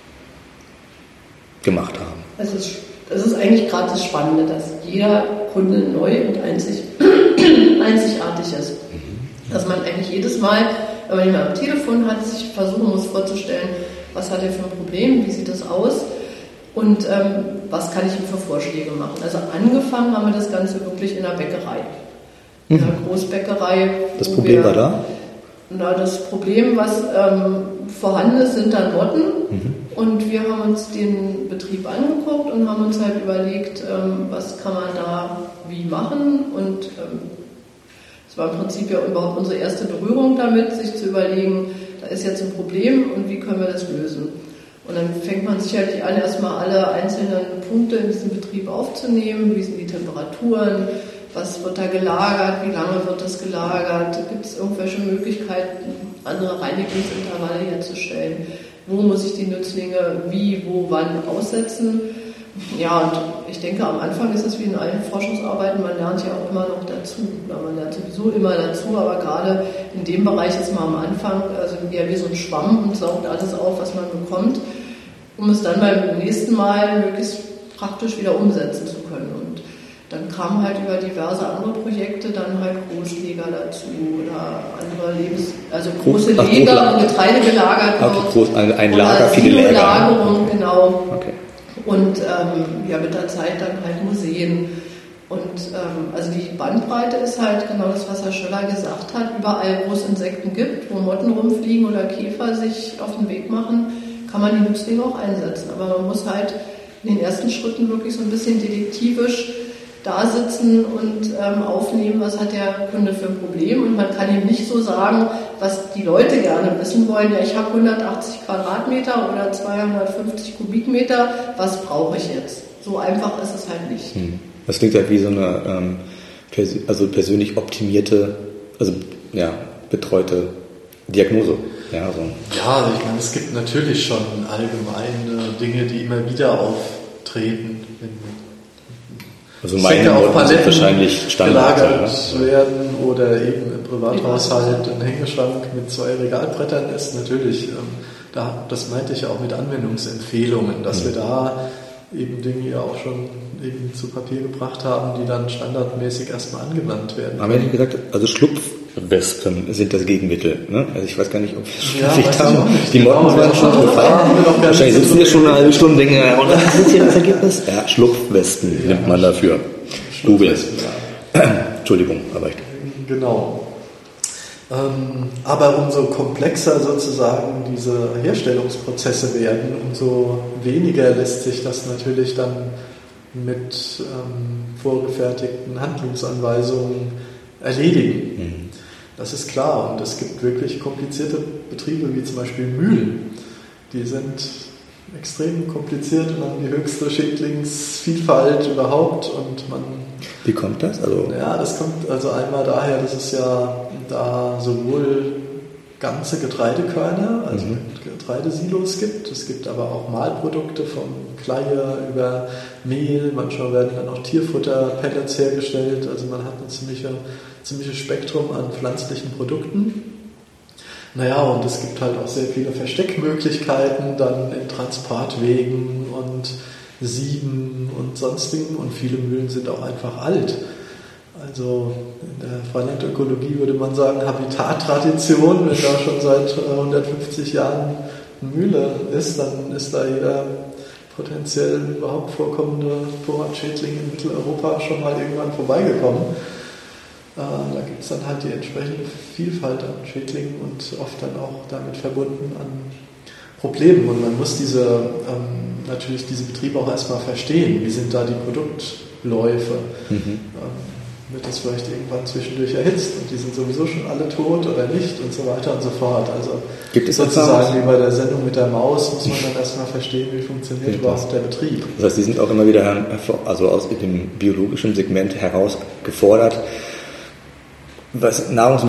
gemacht haben? Es ist Das ist eigentlich gerade das Spannende, dass jeder Kunde neu und einzig, einzigartig ist. Dass man eigentlich jedes Mal, wenn man jemanden am Telefon hat, sich versuchen muss vorzustellen, was hat er für ein Problem, wie sieht das aus und ähm, was kann ich ihm für Vorschläge machen. Also angefangen haben wir das Ganze wirklich in der Bäckerei. In der Großbäckerei. Das Problem wir, war da? Na, das Problem, was ähm, vorhanden ist, sind dann Motten. Mhm. Und wir haben uns den Betrieb angeguckt und haben uns halt überlegt, ähm, was kann man da wie machen. Und ähm, es war im Prinzip ja überhaupt unsere erste Berührung damit, sich zu überlegen, da ist jetzt ein Problem und wie können wir das lösen. Und dann fängt man sicherlich an, erstmal alle einzelnen Punkte in diesem Betrieb aufzunehmen. Wie sind die Temperaturen? Was wird da gelagert? Wie lange wird das gelagert? Gibt es irgendwelche Möglichkeiten, andere Reinigungsintervalle herzustellen? Wo muss ich die Nützlinge wie, wo, wann aussetzen? Ja, und ich denke, am Anfang ist es wie in allen Forschungsarbeiten, man lernt ja auch immer noch dazu. Man lernt sowieso immer dazu, aber gerade in dem Bereich ist man am Anfang also eher wie so ein Schwamm und saugt alles auf, was man bekommt, um es dann beim nächsten Mal möglichst praktisch wieder umsetzen zu können. Und dann kamen halt über diverse andere Projekte dann halt Großleger dazu oder andere Lebens... also große Ach, Leger, wo Getreide gelagert wird. Okay, groß, ein, ein Lager, viele Lager. Lagerung, genau. Okay. Und ähm, ja, mit der Zeit dann halt Museen. Und ähm, also die Bandbreite ist halt genau das, was Herr Schöller gesagt hat. Überall, wo es Insekten gibt, wo Motten rumfliegen oder Käfer sich auf den Weg machen, kann man die Nützlinge auch einsetzen. Aber man muss halt in den ersten Schritten wirklich so ein bisschen detektivisch da sitzen und ähm, aufnehmen, was hat der Kunde für ein Problem. Und man kann ihm nicht so sagen, was die Leute gerne wissen wollen. Ja, ich habe hundertachtzig Quadratmeter oder zweihundertfünfzig Kubikmeter, was brauche ich jetzt? So einfach ist es halt nicht. Das klingt halt wie so eine ähm, pers- also persönlich optimierte, also ja, betreute Diagnose. Ja, so. Ja, ich meine, es gibt natürlich schon allgemeine Dinge, die immer wieder auftreten. Also meine Worte sind wahrscheinlich Standard gelagert werden oder eben im Privathaushalt ein Hängeschrank mit zwei Regalbrettern ist natürlich, ähm, da, das meinte ich ja auch mit Anwendungsempfehlungen, dass mhm. wir da eben Dinge ja auch schon eben zu Papier gebracht haben, die dann standardmäßig erstmal angewandt werden. Haben wir nicht gesagt, also Schlupfwespen sind das Gegenmittel, ne? Also ich weiß gar nicht, ob wir es ja, verpflichtet haben. Die genau, Motten waren schon gefallen. Wahrscheinlich sitzen wir schon eine halbe Stunde und denken, ja, und was ist hier das Ergebnis? Ja, Schlupfwespen ja, nimmt man dafür. Google. Ja. Entschuldigung, aber ich... Genau. Ähm, aber umso komplexer sozusagen diese Herstellungsprozesse werden, umso weniger lässt sich das natürlich dann mit ähm, vorgefertigten Handlungsanweisungen erledigen. Mhm. Das ist klar. Und es gibt wirklich komplizierte Betriebe, wie zum Beispiel Mühlen. Die sind extrem kompliziert und haben die höchste Schädlingsvielfalt überhaupt. Und man Wie kommt das? Also ja, das kommt also einmal daher, dass es ja da sowohl ganze Getreidekörner, also mhm. Getreidesilos gibt. Es gibt aber auch Mahlprodukte vom Kleie über Mehl. Manchmal werden dann auch Tierfutter-Pellets hergestellt. Also man hat ein ziemliche, ziemliches Spektrum an pflanzlichen Produkten. Naja, und es gibt halt auch sehr viele Versteckmöglichkeiten dann in Transportwegen und Sieben und sonstigen. Und viele Mühlen sind auch einfach alt. Also in der Freilandökologie würde man sagen Habitattradition. Wenn da schon seit hundertfünfzig Jahren eine Mühle ist, dann ist da jeder potenziell überhaupt vorkommende Vorratschädling in Mitteleuropa schon mal irgendwann vorbeigekommen. Da gibt es dann halt die entsprechende Vielfalt an Schädlingen und oft dann auch damit verbunden an Problemen. Und man muss diese, ähm, natürlich diese Betriebe auch erstmal verstehen. Wie sind da die Produktläufe? Mhm. Ähm, wird das vielleicht irgendwann zwischendurch erhitzt und die sind sowieso schon alle tot oder nicht und so weiter und so fort. Also gibt es sozusagen wie bei der Sendung mit der Maus muss man dann erstmal verstehen, wie funktioniert überhaupt der Betrieb. Das heißt, die sind auch immer wieder also aus dem biologischen Segment heraus gefordert, was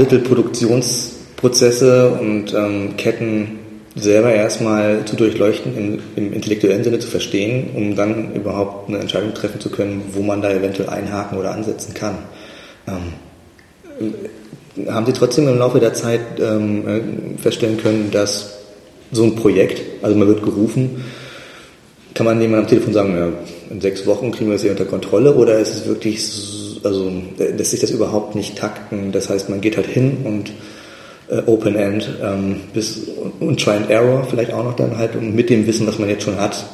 Nahrungsmittelproduktionsprozesse und ähm, Ketten selber erstmal zu durchleuchten, im, im intellektuellen Sinne zu verstehen, um dann überhaupt eine Entscheidung treffen zu können, wo man da eventuell einhaken oder ansetzen kann. Ähm, haben Sie trotzdem im Laufe der Zeit ähm, feststellen können, dass so ein Projekt, also man wird gerufen, kann man jemandem am Telefon sagen, ja, in sechs Wochen kriegen wir das hier unter Kontrolle, oder ist es wirklich so, also lässt sich das überhaupt nicht takten? Das heißt, man geht halt hin und äh, Open End ähm, bis und Try and Error vielleicht auch noch dann halt, und mit dem Wissen, was man jetzt schon hat,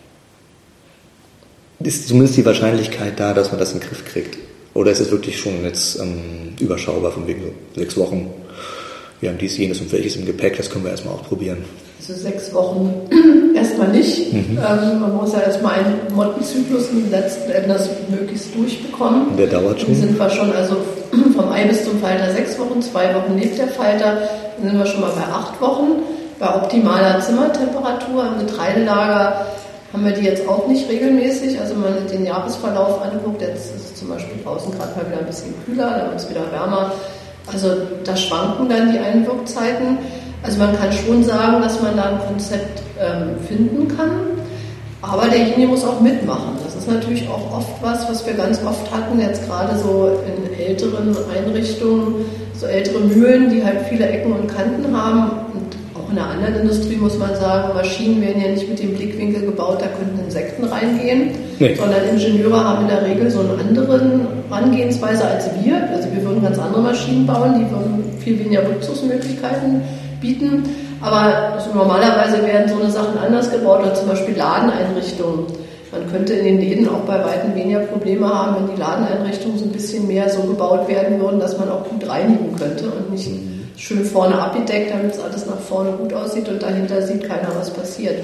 ist zumindest die Wahrscheinlichkeit da, dass man das in den Griff kriegt. Oder ist es wirklich schon jetzt ähm, überschaubar, von wegen so sechs Wochen, wir haben dies, jenes und welches im Gepäck, das können wir erstmal auch probieren. Also sechs Wochen erstmal nicht. Mhm. Ähm, man muss ja erstmal einen Mottenzyklus letzten Endes möglichst durchbekommen. Der dauert schon. Dann sind wir schon also vom Ei bis zum Falter sechs Wochen, zwei Wochen lebt der Falter, dann sind wir schon mal bei acht Wochen. Bei optimaler Zimmertemperatur im Getreidelager haben wir die jetzt auch nicht regelmäßig. Also wenn man den Jahresverlauf anguckt, jetzt ist es zum Beispiel draußen gerade mal wieder ein bisschen kühler, dann wird es wieder wärmer. Also da schwanken dann die Einwirkzeiten. Also man kann schon sagen, dass man da ein Konzept ähm, finden kann, aber derjenige muss auch mitmachen. Das ist natürlich auch oft was, was wir ganz oft hatten, jetzt gerade so in älteren Einrichtungen, so ältere Mühlen, die halt viele Ecken und Kanten haben. Und auch in der anderen Industrie muss man sagen, Maschinen werden ja nicht mit dem Blickwinkel gebaut, da könnten Insekten reingehen, nee. sondern Ingenieure haben in der Regel so eine andere Herangehensweise als wir. Also wir würden ganz andere Maschinen bauen, die würden viel weniger Rückzugsmöglichkeiten bieten, aber also normalerweise werden so eine Sachen anders gebaut, oder zum Beispiel Ladeneinrichtungen. Man könnte in den Läden auch bei weitem weniger Probleme haben, wenn die Ladeneinrichtungen so ein bisschen mehr so gebaut werden würden, dass man auch gut reinigen könnte und nicht schön vorne abgedeckt, damit es alles nach vorne gut aussieht und dahinter sieht keiner, was passiert.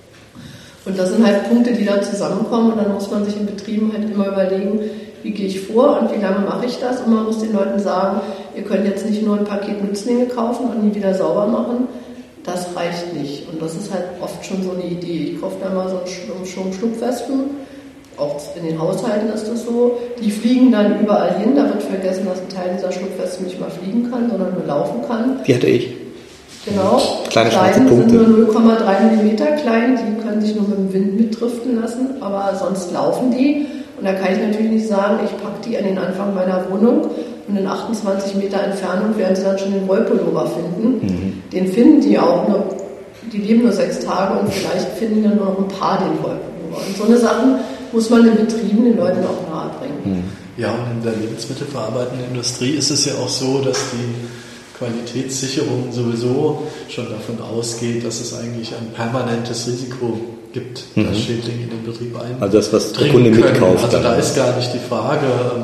Und das sind halt Punkte, die da zusammenkommen und dann muss man sich in Betrieben halt immer überlegen, wie gehe ich vor und wie lange mache ich das? Und man muss den Leuten sagen, ihr könnt jetzt nicht nur ein Paket Nützlinge kaufen und nie wieder sauber machen. Das reicht nicht. Und das ist halt oft schon so eine Idee. Ich kaufe da mal so einen Schlupfwespen. Auch in den Haushalten ist das so. Die fliegen dann überall hin. Da wird vergessen, dass ein Teil dieser Schlupfwespen nicht mal fliegen kann, sondern nur laufen kann. Die hatte ich. Genau. Kleine schwarze Kleine Punkte. sind nur null Komma drei Millimeter klein. Die können sich nur mit dem Wind mitdriften lassen. Aber sonst laufen die. Und da kann ich natürlich nicht sagen, ich packe die an den Anfang meiner Wohnung und in achtundzwanzig Meter Entfernung werden sie dann schon den Wollpullover finden. Mhm. Den finden die auch nur, die leben nur sechs Tage und vielleicht finden dann nur noch ein paar den Wollpullover. Und so eine Sachen muss man in Betrieben den Leuten auch nahebringen. Mhm. Ja, und in der lebensmittelverarbeitenden Industrie ist es ja auch so, dass die Qualitätssicherung sowieso schon davon ausgeht, dass es eigentlich ein permanentes Risiko gibt, mhm. dass Schädlinge in den Betrieb eindringen. Also das, was der Kunde mitkauft. Also da ist gar nicht die Frage,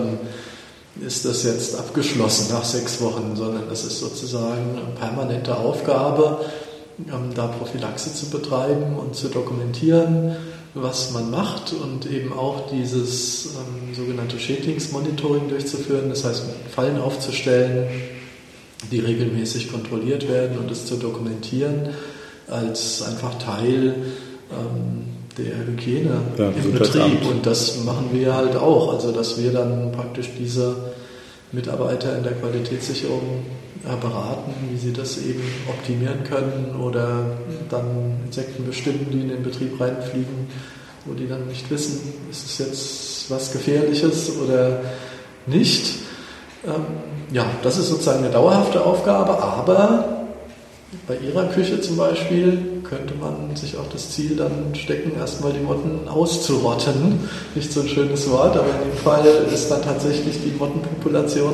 ähm, ist das jetzt abgeschlossen nach sechs Wochen, sondern das ist sozusagen eine permanente Aufgabe, ähm, da Prophylaxe zu betreiben und zu dokumentieren, was man macht und eben auch dieses ähm, sogenannte Schädlingsmonitoring durchzuführen, das heißt Fallen aufzustellen, die regelmäßig kontrolliert werden und es zu dokumentieren als einfach Teil ähm, der Hygiene ja, im Betrieb. Und das machen wir halt auch, also dass wir dann praktisch diese Mitarbeiter in der Qualitätssicherung äh, beraten, wie sie das eben optimieren können oder dann Insekten bestimmen, die in den Betrieb reinfliegen, wo die dann nicht wissen, ist es jetzt was Gefährliches oder nicht. Ähm, ja, das ist sozusagen eine dauerhafte Aufgabe, aber bei Ihrer Küche zum Beispiel könnte man sich auch das Ziel dann stecken, erstmal die Motten auszurotten. Nicht so ein schönes Wort, aber in dem Fall ist dann tatsächlich die Mottenpopulation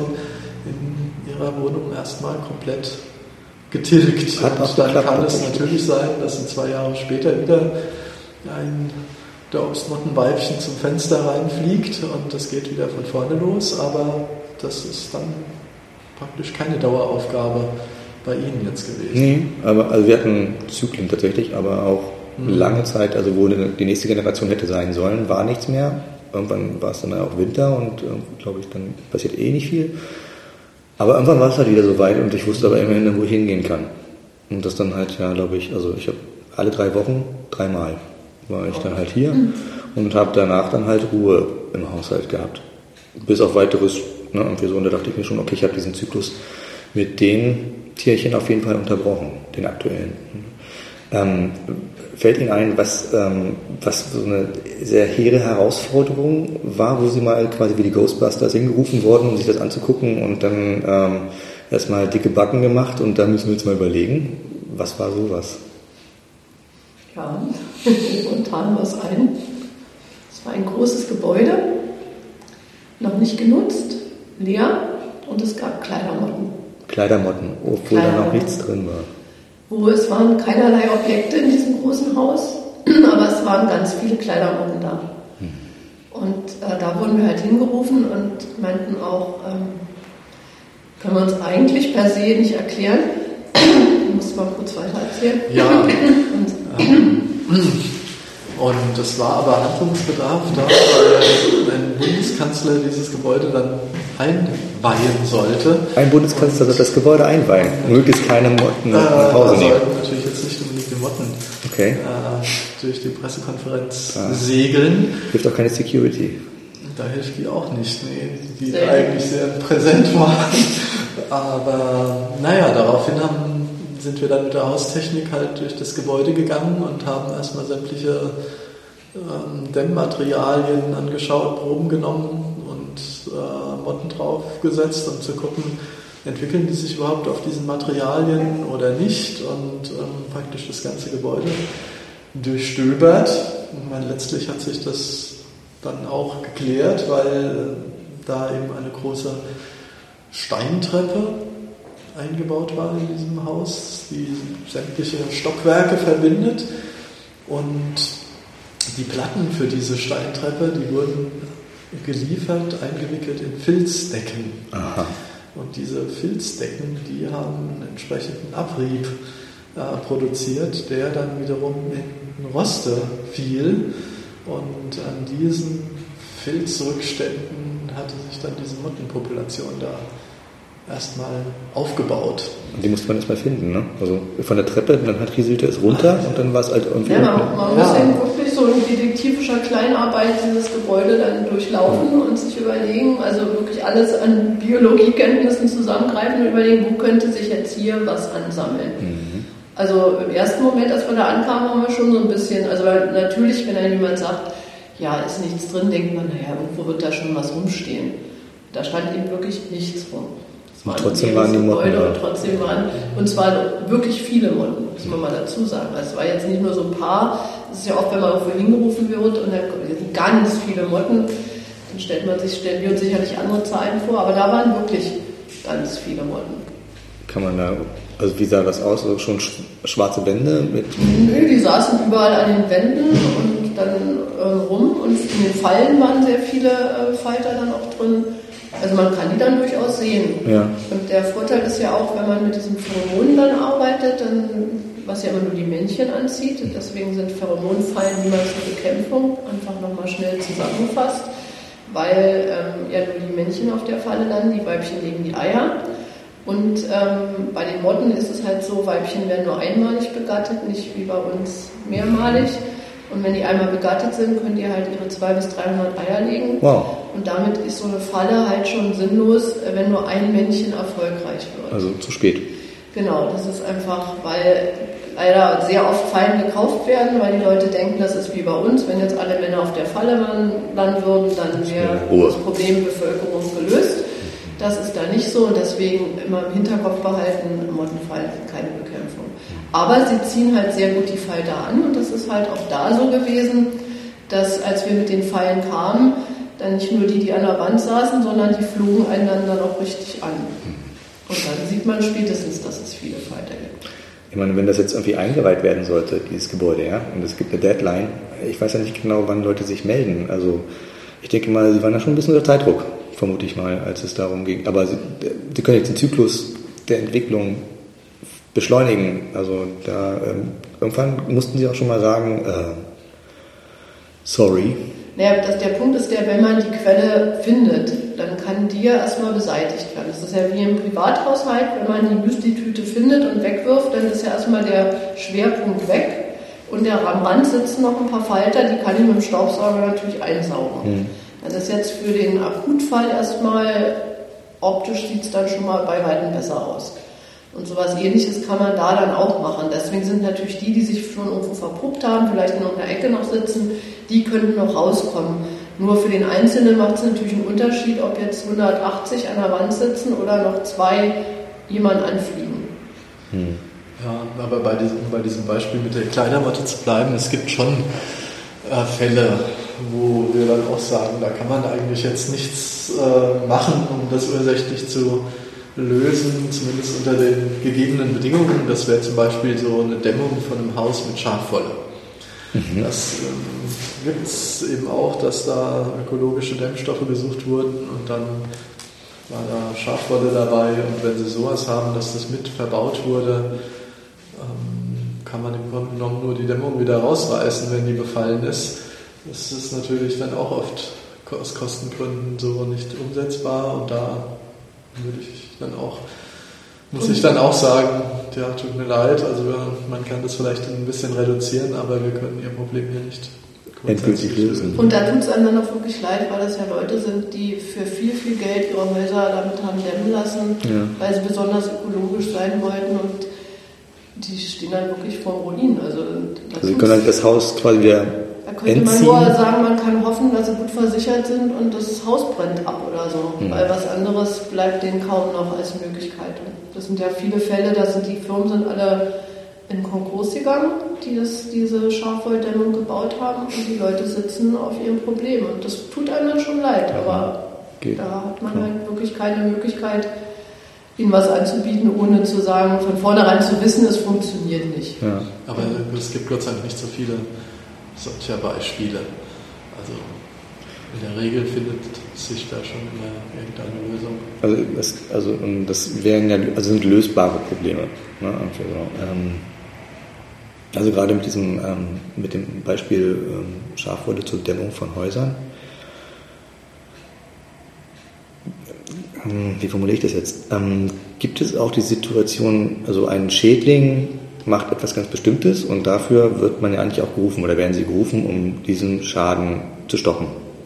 in Ihrer Wohnung erstmal komplett getilgt. Hat und dann kann es natürlich sein, dass in zwei Jahre später wieder ein der Obstmottenweibchen zum Fenster reinfliegt und das geht wieder von vorne los, aber das ist dann praktisch keine Daueraufgabe bei Ihnen jetzt gewesen. Nee, aber also wir hatten Zyklen tatsächlich, aber auch mhm. lange Zeit, also wo die nächste Generation hätte sein sollen, war nichts mehr. Irgendwann war es dann auch Winter und glaube ich, dann passiert eh nicht viel. Aber irgendwann war es halt wieder so weit und ich wusste aber immerhin, wo ich hingehen kann. Und das dann halt, ja, glaube ich, also ich habe alle drei Wochen, dreimal war ich dann halt hier mhm. und habe danach dann halt Ruhe im Haushalt gehabt. Bis auf weiteres, ne, irgendwie so, und da dachte ich mir schon, okay, ich habe diesen Zyklus mit den Tierchen auf jeden Fall unterbrochen, den aktuellen. Ähm, fällt Ihnen ein, was, ähm, was so eine sehr hehre Herausforderung war, wo Sie mal quasi wie die Ghostbusters hingerufen wurden, um sich das anzugucken und dann ähm, erstmal dicke Backen gemacht und da müssen wir jetzt mal überlegen, was war sowas? Ja, spontan was ein. Es war ein großes Gebäude, noch nicht genutzt, leer und es gab Kleidermotten. Kleidermotten, obwohl da noch nichts drin war. Wo es waren keinerlei Objekte in diesem großen Haus, aber es waren ganz viele Kleidermotten da. Hm. Und äh, da wurden wir halt hingerufen und meinten auch, ähm, können wir uns eigentlich per se nicht erklären. Ich muss mal kurz weiter erzählen. Ja. und, ähm, und das war aber Handlungsbedarf da, weil ein Bundeskanzler dieses Gebäude dann einweihen sollte. Ein Bundeskanzler soll das Gebäude einweihen. Möglichst keine Motten äh, nach Hause nehmen. Also natürlich jetzt nicht unbedingt die Motten okay. äh, durch die Pressekonferenz ah. segeln. Hilft auch keine Security. Da hilft die auch nicht, nee, die sehr. eigentlich sehr präsent waren. Aber naja, daraufhin haben, sind wir dann mit der Haustechnik halt durch das Gebäude gegangen und haben erstmal sämtliche ähm, Dämmmaterialien angeschaut, Proben genommen und äh, Motten draufgesetzt, um zu gucken, entwickeln die sich überhaupt auf diesen Materialien oder nicht, und ähm, praktisch das ganze Gebäude durchstöbert. Und man, letztlich hat sich das dann auch geklärt, weil da eben eine große Steintreppe eingebaut war in diesem Haus, die sämtliche Stockwerke verbindet, und die Platten für diese Steintreppe, die wurden geliefert, eingewickelt in Filzdecken. Aha. Und diese Filzdecken, die haben einen entsprechenden Abrieb äh, produziert, der dann wiederum in Roste fiel. Und an diesen Filzrückständen hatte sich dann diese Mottenpopulation da erstmal aufgebaut. Und die musste man erstmal finden, ne? Also von der Treppe, dann hat rieselte es runter und dann war es halt irgendwie... Ja, man, man muss ja. eben wirklich so in detektivischer Kleinarbeit dieses Gebäude dann durchlaufen und sich überlegen, also wirklich alles an Biologiekenntnissen zusammengreifen und überlegen, wo könnte sich jetzt hier was ansammeln. Mhm. Also im ersten Moment, als wir da ankamen, haben wir schon so ein bisschen, also weil natürlich, wenn dann jemand sagt, ja, ist nichts drin, denkt man, naja, irgendwo wird da schon was rumstehen. Da stand eben wirklich nichts rum. Und trotzdem waren die Motten da. Und trotzdem waren, und zwar wirklich viele Motten, muss man mal dazu sagen. Also es war jetzt nicht nur so ein paar, das ist ja oft, wenn man irgendwo hingerufen wird und da sind ganz viele Motten, dann stellt man sich, stellen wir uns sicherlich andere Zahlen vor, aber da waren wirklich ganz viele Motten. Kann man da, also wie sah das aus? Also schon schwarze Wände mit... Nö, die saßen überall an den Wänden und dann äh, rum und in den Fallen waren sehr viele äh, Falter dann auch drin. Also man kann die dann durchaus sehen. Ja. Und der Vorteil ist ja auch, wenn man mit diesen Pheromonen dann arbeitet, dann, was ja immer nur die Männchen anzieht, deswegen sind Pheromonfallen niemals eine Bekämpfung, einfach nochmal schnell zusammengefasst, weil ähm, ja nur die Männchen auf der Falle landen, die Weibchen legen die Eier. Und ähm, bei den Motten ist es halt so, Weibchen werden nur einmalig begattet, nicht wie bei uns mehrmalig. Und wenn die einmal begattet sind, können die halt ihre zweihundert bis dreihundert Eier legen. Wow. Und damit ist so eine Falle halt schon sinnlos, wenn nur ein Männchen erfolgreich wird. Also zu spät. Genau, das ist einfach, weil leider sehr oft Fallen gekauft werden, weil die Leute denken, das ist wie bei uns. Wenn jetzt alle Männer auf der Falle landen würden, dann wäre das Problem Bevölkerung gelöst. Das ist da nicht so und deswegen immer im Hinterkopf behalten, Mottenfallen sind keine Bekämpfung. Aber sie ziehen halt sehr gut die Falter an und das ist halt auch da so gewesen, dass als wir mit den Fallen kamen, dann nicht nur die, die an der Wand saßen, sondern die flogen einen dann, dann auch richtig an. Und dann sieht man spätestens, dass es viele Falter gibt. Ich meine, wenn das jetzt irgendwie eingeweiht werden sollte, dieses Gebäude, ja, und es gibt eine Deadline, ich weiß ja nicht genau, wann Leute sich melden. Also ich denke mal, sie waren da schon ein bisschen unter Zeitdruck, vermute ich mal, als es darum ging. Aber sie, sie können jetzt den Zyklus der Entwicklung beschleunigen. Also da ähm, irgendwann mussten sie auch schon mal sagen, äh, sorry. Naja, das, der Punkt ist der, wenn man die Quelle findet, dann kann die ja erstmal beseitigt werden. Das ist ja wie im Privathaushalt, wenn man die Müsli-Tüte findet und wegwirft, dann ist ja erstmal der Schwerpunkt weg und der, am Rand sitzen noch ein paar Falter, die kann ich mit dem Staubsauger natürlich einsaugen. Hm. Das ist jetzt für den Akutfall erstmal, optisch sieht es dann schon mal bei weitem besser aus. Und sowas Ähnliches kann man da dann auch machen. Deswegen sind natürlich die, die sich schon irgendwo verpuppt haben, vielleicht in irgendeiner Ecke noch sitzen, die könnten noch rauskommen. Nur für den Einzelnen macht es natürlich einen Unterschied, ob jetzt hundertachtzig an der Wand sitzen oder noch zwei jemanden anfliegen. Hm. Ja, aber bei diesem, bei diesem Beispiel mit der Kleidermatte zu bleiben, es gibt schon äh, Fälle, wo wir dann auch sagen, da kann man eigentlich jetzt nichts äh, machen, um das ursächlich zu lösen, zumindest unter den gegebenen Bedingungen. Das wäre zum Beispiel so eine Dämmung von einem Haus mit Schafwolle. Mhm. Das ähm, gibt es eben auch, dass da ökologische Dämmstoffe gesucht wurden und dann war da Schafwolle dabei und wenn sie sowas haben, dass das mit verbaut wurde, ähm, kann man im Grunde genommen nur die Dämmung wieder rausreißen, wenn die befallen ist. Das ist natürlich dann auch oft aus Kostengründen so nicht umsetzbar und da würde ich dann auch, muss ich dann auch sagen, ja, tut mir leid, also man kann das vielleicht ein bisschen reduzieren, aber wir können ihr Problem hier nicht endgültig lösen. Und da tut es einem dann auch wirklich leid, weil das ja Leute sind, die für viel, viel Geld ihre Häuser damit haben dämmen lassen, ja, weil sie besonders ökologisch sein wollten und die stehen dann wirklich vor Ruin. Also, also sie können dann das Haus quasi wieder da könnte entziehen. Man nur sagen, man kann hoffen, dass sie gut versichert sind und das Haus brennt ab oder so, hm. weil was anderes bleibt denen kaum noch als Möglichkeit. Und das sind ja viele Fälle, da sind die Firmen sind alle in Konkurs gegangen, die das, diese Schafwolldämmung gebaut haben und die Leute sitzen auf ihrem Problem und das tut einem dann schon leid, aber Geht. da hat man halt wirklich keine Möglichkeit, ihnen was anzubieten, ohne zu sagen, von vornherein zu wissen, es funktioniert nicht. Ja. Aber es gibt Gott sei Dank nicht so viele solcher Beispiele. Also in der Regel findet sich da schon immer irgendeine Lösung. Also das, also das wären ja, also sind lösbare Probleme. Ne? Also, ähm, also gerade mit diesem, ähm, mit dem Beispiel ähm, Schafwolle zur Dämmung von Häusern. Ähm, wie formuliere ich das jetzt? Ähm, gibt es auch die Situation, also ein Schädling macht etwas ganz Bestimmtes und dafür wird man ja eigentlich auch gerufen oder werden sie gerufen, um diesen Schaden zu stoppen.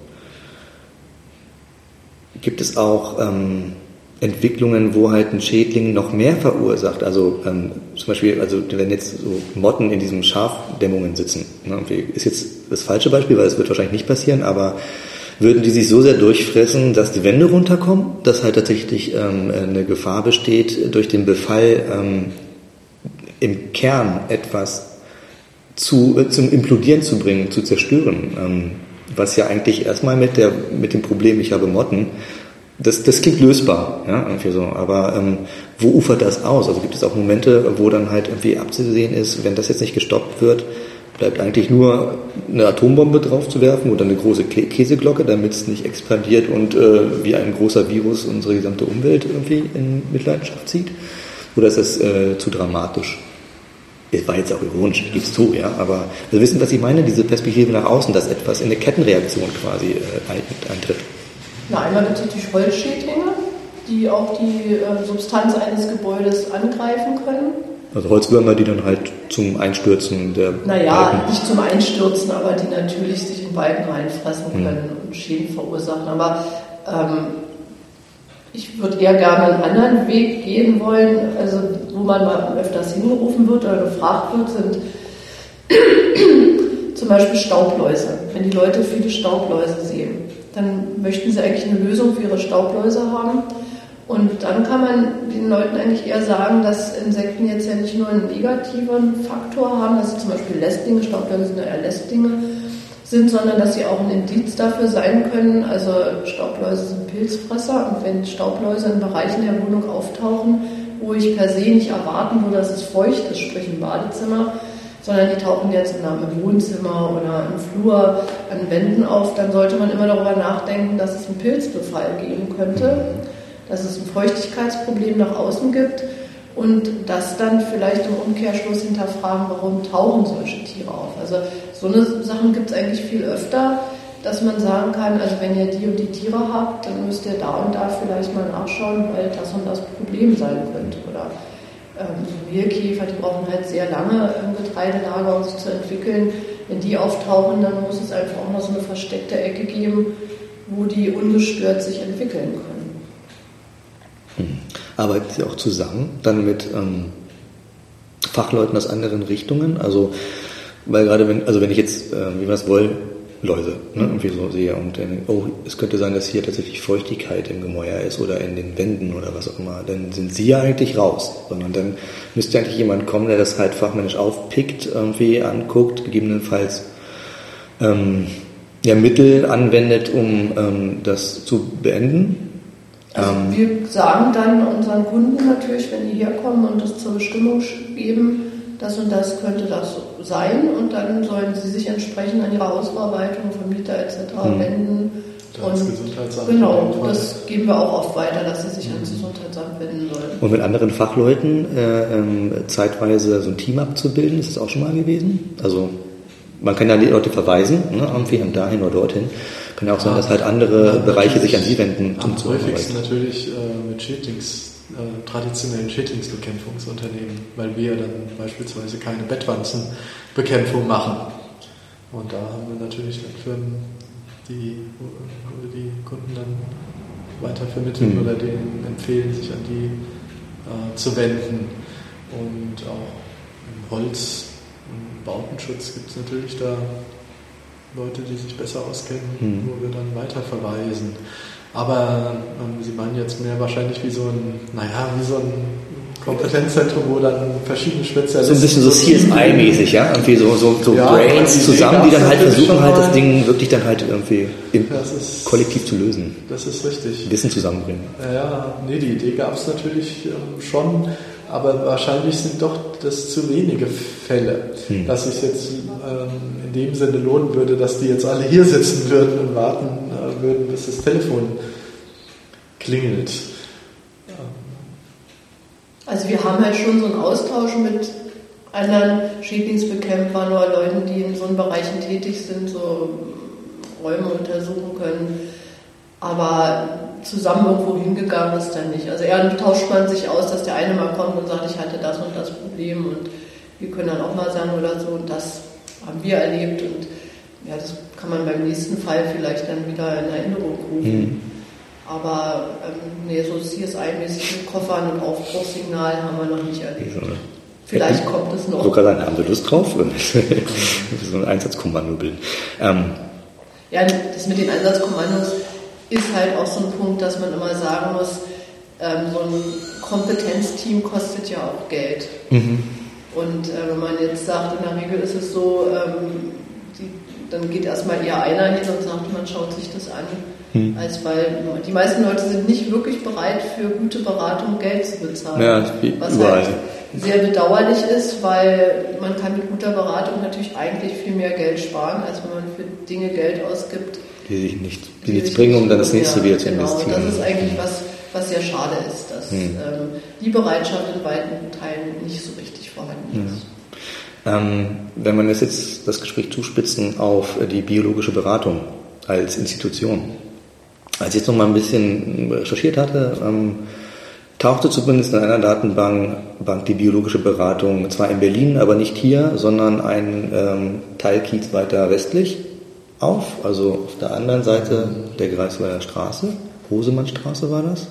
Gibt es auch ähm, Entwicklungen, wo halt ein Schädling noch mehr verursacht? Also ähm, zum Beispiel, also wenn jetzt so Motten in diesen Schafdämmungen sitzen, ne, ist jetzt das falsche Beispiel, weil es wird wahrscheinlich nicht passieren, aber würden die sich so sehr durchfressen, dass die Wände runterkommen, dass halt tatsächlich ähm, eine Gefahr besteht, durch den Befall ähm, im Kern etwas zu, äh, zum Implodieren zu bringen, zu zerstören, ähm, was ja eigentlich erstmal mit der mit dem Problem, ich habe Motten, das, das klingt lösbar, ja, irgendwie so, aber ähm, wo ufert das aus? Also gibt es auch Momente, wo dann halt irgendwie abzusehen ist, wenn das jetzt nicht gestoppt wird, bleibt eigentlich nur eine Atombombe drauf zu werfen oder eine große Käseglocke, damit es nicht expandiert und äh, wie ein großer Virus unsere gesamte Umwelt irgendwie in Mitleidenschaft zieht? Oder ist das äh, zu dramatisch? Es war jetzt auch ironisch, ich gebe es zu, ja, aber wir wissen, was ich meine, diese Perspektive nach außen, dass etwas in eine Kettenreaktion quasi äh, eintritt. Na, einmal gibt es natürlich Holzschädlinge, die auch die äh, Substanz eines Gebäudes angreifen können. Also Holzwürmer, die dann halt zum Einstürzen der Naja, Balken. nicht zum Einstürzen, aber die natürlich sich in Balken reinfressen können hm. und Schäden verursachen. Aber ähm, ich würde eher gerne einen anderen Weg gehen wollen, also wo man mal öfters hingerufen wird oder gefragt wird, sind zum Beispiel Staubläuse. Wenn die Leute viele Staubläuse sehen, dann möchten sie eigentlich eine Lösung für ihre Staubläuse haben. Und dann kann man den Leuten eigentlich eher sagen, dass Insekten jetzt ja nicht nur einen negativen Faktor haben, dass sie zum Beispiel Lästlinge, Staubläuse sind ja eher Lästlinge, sind, sondern dass sie auch ein Indiz dafür sein können. Also Staubläuse sind Pilzfresser und wenn Staubläuse in Bereichen der Wohnung auftauchen, wo ich per se nicht erwarten würde, dass es feucht ist, sprich im Badezimmer, sondern die tauchen jetzt im Wohnzimmer oder im Flur an Wänden auf, dann sollte man immer darüber nachdenken, dass es einen Pilzbefall geben könnte, dass es ein Feuchtigkeitsproblem nach außen gibt und das dann vielleicht im Umkehrschluss hinterfragen, warum tauchen solche Tiere auf. Also so eine Sachen gibt es eigentlich viel öfter, dass man sagen kann, also wenn ihr die und die Tiere habt, dann müsst ihr da und da vielleicht mal nachschauen, weil das und das Problem sein könnte. Oder ähm, so Mehlkäfer, die brauchen halt sehr lange im Getreidelager, um sich zu entwickeln. Wenn die auftauchen, dann muss es einfach auch noch so eine versteckte Ecke geben, wo die ungestört sich entwickeln können. Hm. Arbeitet ihr auch zusammen dann mit ähm, Fachleuten aus anderen Richtungen? Also weil gerade wenn, also wenn ich jetzt, äh, wie man es will, Läuse, ne, irgendwie so sehe und dann, oh, es könnte sein, dass hier tatsächlich Feuchtigkeit im Gemäuer ist oder in den Wänden oder was auch immer, dann sind sie ja eigentlich raus, sondern dann müsste eigentlich jemand kommen, der das halt fachmännisch aufpickt, irgendwie anguckt, gegebenenfalls ähm, ja, Mittel anwendet, um ähm, das zu beenden. Also ähm, wir sagen dann unseren Kunden natürlich, wenn die herkommen und das zur Bestimmung geben, das und das könnte das sein und dann sollen sie sich entsprechend an ihre Hausverwaltung, Vermieter et cetera Mhm. wenden. Das und Gesundheitsamt. Genau, das geben wir auch oft weiter, dass sie sich mhm. ans Gesundheitsamt wenden sollen. Und mit anderen Fachleuten äh, ähm, zeitweise so ein Team abzubilden, ist das auch schon mal gewesen? Also man kann ja die Leute verweisen, ne, irgendwie dahin oder dorthin. Kann ja auch sein, ja, dass halt andere Bereiche sich an sie wenden. Am häufigsten natürlich äh, mit Schädlings Äh, traditionellen Schädlingsbekämpfungsunternehmen, weil wir dann beispielsweise keine Bettwanzenbekämpfung machen. Und da haben wir natürlich dann Firmen, die, wo die Kunden dann weiter vermitteln mhm. oder denen empfehlen, sich an die äh, zu wenden. Und auch im Holz, im Bautenschutz gibt es natürlich da Leute, die sich besser auskennen, mhm. wo wir dann weiter verweisen. Aber ähm, Sie meinen jetzt mehr wahrscheinlich wie so ein, naja, wie so ein Kompetenzzentrum, wo dann verschiedene Spezialisten... So ein bisschen so C S I-mäßig, ja? Irgendwie so, so, so ja, Brains zusammen, die dann halt versuchen, halt das Ding wirklich dann halt irgendwie im ist, kollektiv zu lösen. Das ist richtig. Wissen zusammenbringen. Ja, nee, die Idee gab es natürlich ähm, schon. aber wahrscheinlich sind doch das zu wenige Fälle, hm. dass es jetzt ähm, in dem Sinne lohnen würde, dass die jetzt alle hier sitzen würden und warten äh, würden, bis das Telefon klingelt. Also wir haben halt schon so einen Austausch mit anderen Schädlingsbekämpfern oder Leuten, die in so einen Bereichen tätig sind, so Räume untersuchen können. Aber zusammen irgendwo hingegangen ist dann nicht. Also eher tauscht man sich aus, dass der eine mal kommt und sagt, ich hatte das und das Problem und wir können dann auch mal sagen oder so und das haben wir erlebt und ja, das kann man beim nächsten Fall vielleicht dann wieder in Erinnerung rufen. Mhm. Aber ähm, nee, so C S I-mäßig mit Koffern und Aufbruchssignal haben wir noch nicht erlebt. Ja. Vielleicht ja, kommt es noch. Sogar dann haben wir Lust drauf, so ein Einsatzkommando bilden. Ähm. Ja, das mit den Einsatzkommandos ist halt auch so ein Punkt, dass man immer sagen muss, ähm, so ein Kompetenzteam kostet ja auch Geld. Mhm. Und äh, wenn man jetzt sagt, in der Regel ist es so, ähm, die, dann geht erstmal eher einer hin und sagt, man schaut sich das an. Mhm. Als weil die meisten Leute sind nicht wirklich bereit, für gute Beratung Geld zu bezahlen. Ja, was überall. halt sehr bedauerlich ist, weil man kann mit guter Beratung natürlich eigentlich viel mehr Geld sparen, als wenn man für Dinge Geld ausgibt, die sich nicht, die nichts bringen, um dann das nächste wieder zu investieren. Genau, das ist eigentlich was, was sehr schade ist, dass hm. ähm, die Bereitschaft in weiten Teilen nicht so richtig vorhanden ist. Ja. Ähm, wenn man das jetzt das Gespräch zuspitzen auf die biologische Beratung als Institution. Als ich jetzt noch mal ein bisschen recherchiert hatte, ähm, tauchte zumindest in einer Datenbank Bank die biologische Beratung zwar in Berlin, aber nicht hier, sondern ein ähm, Teilkiez weiter westlich auf, also auf der anderen Seite der Greifswalder Straße, Hosemannstraße war das.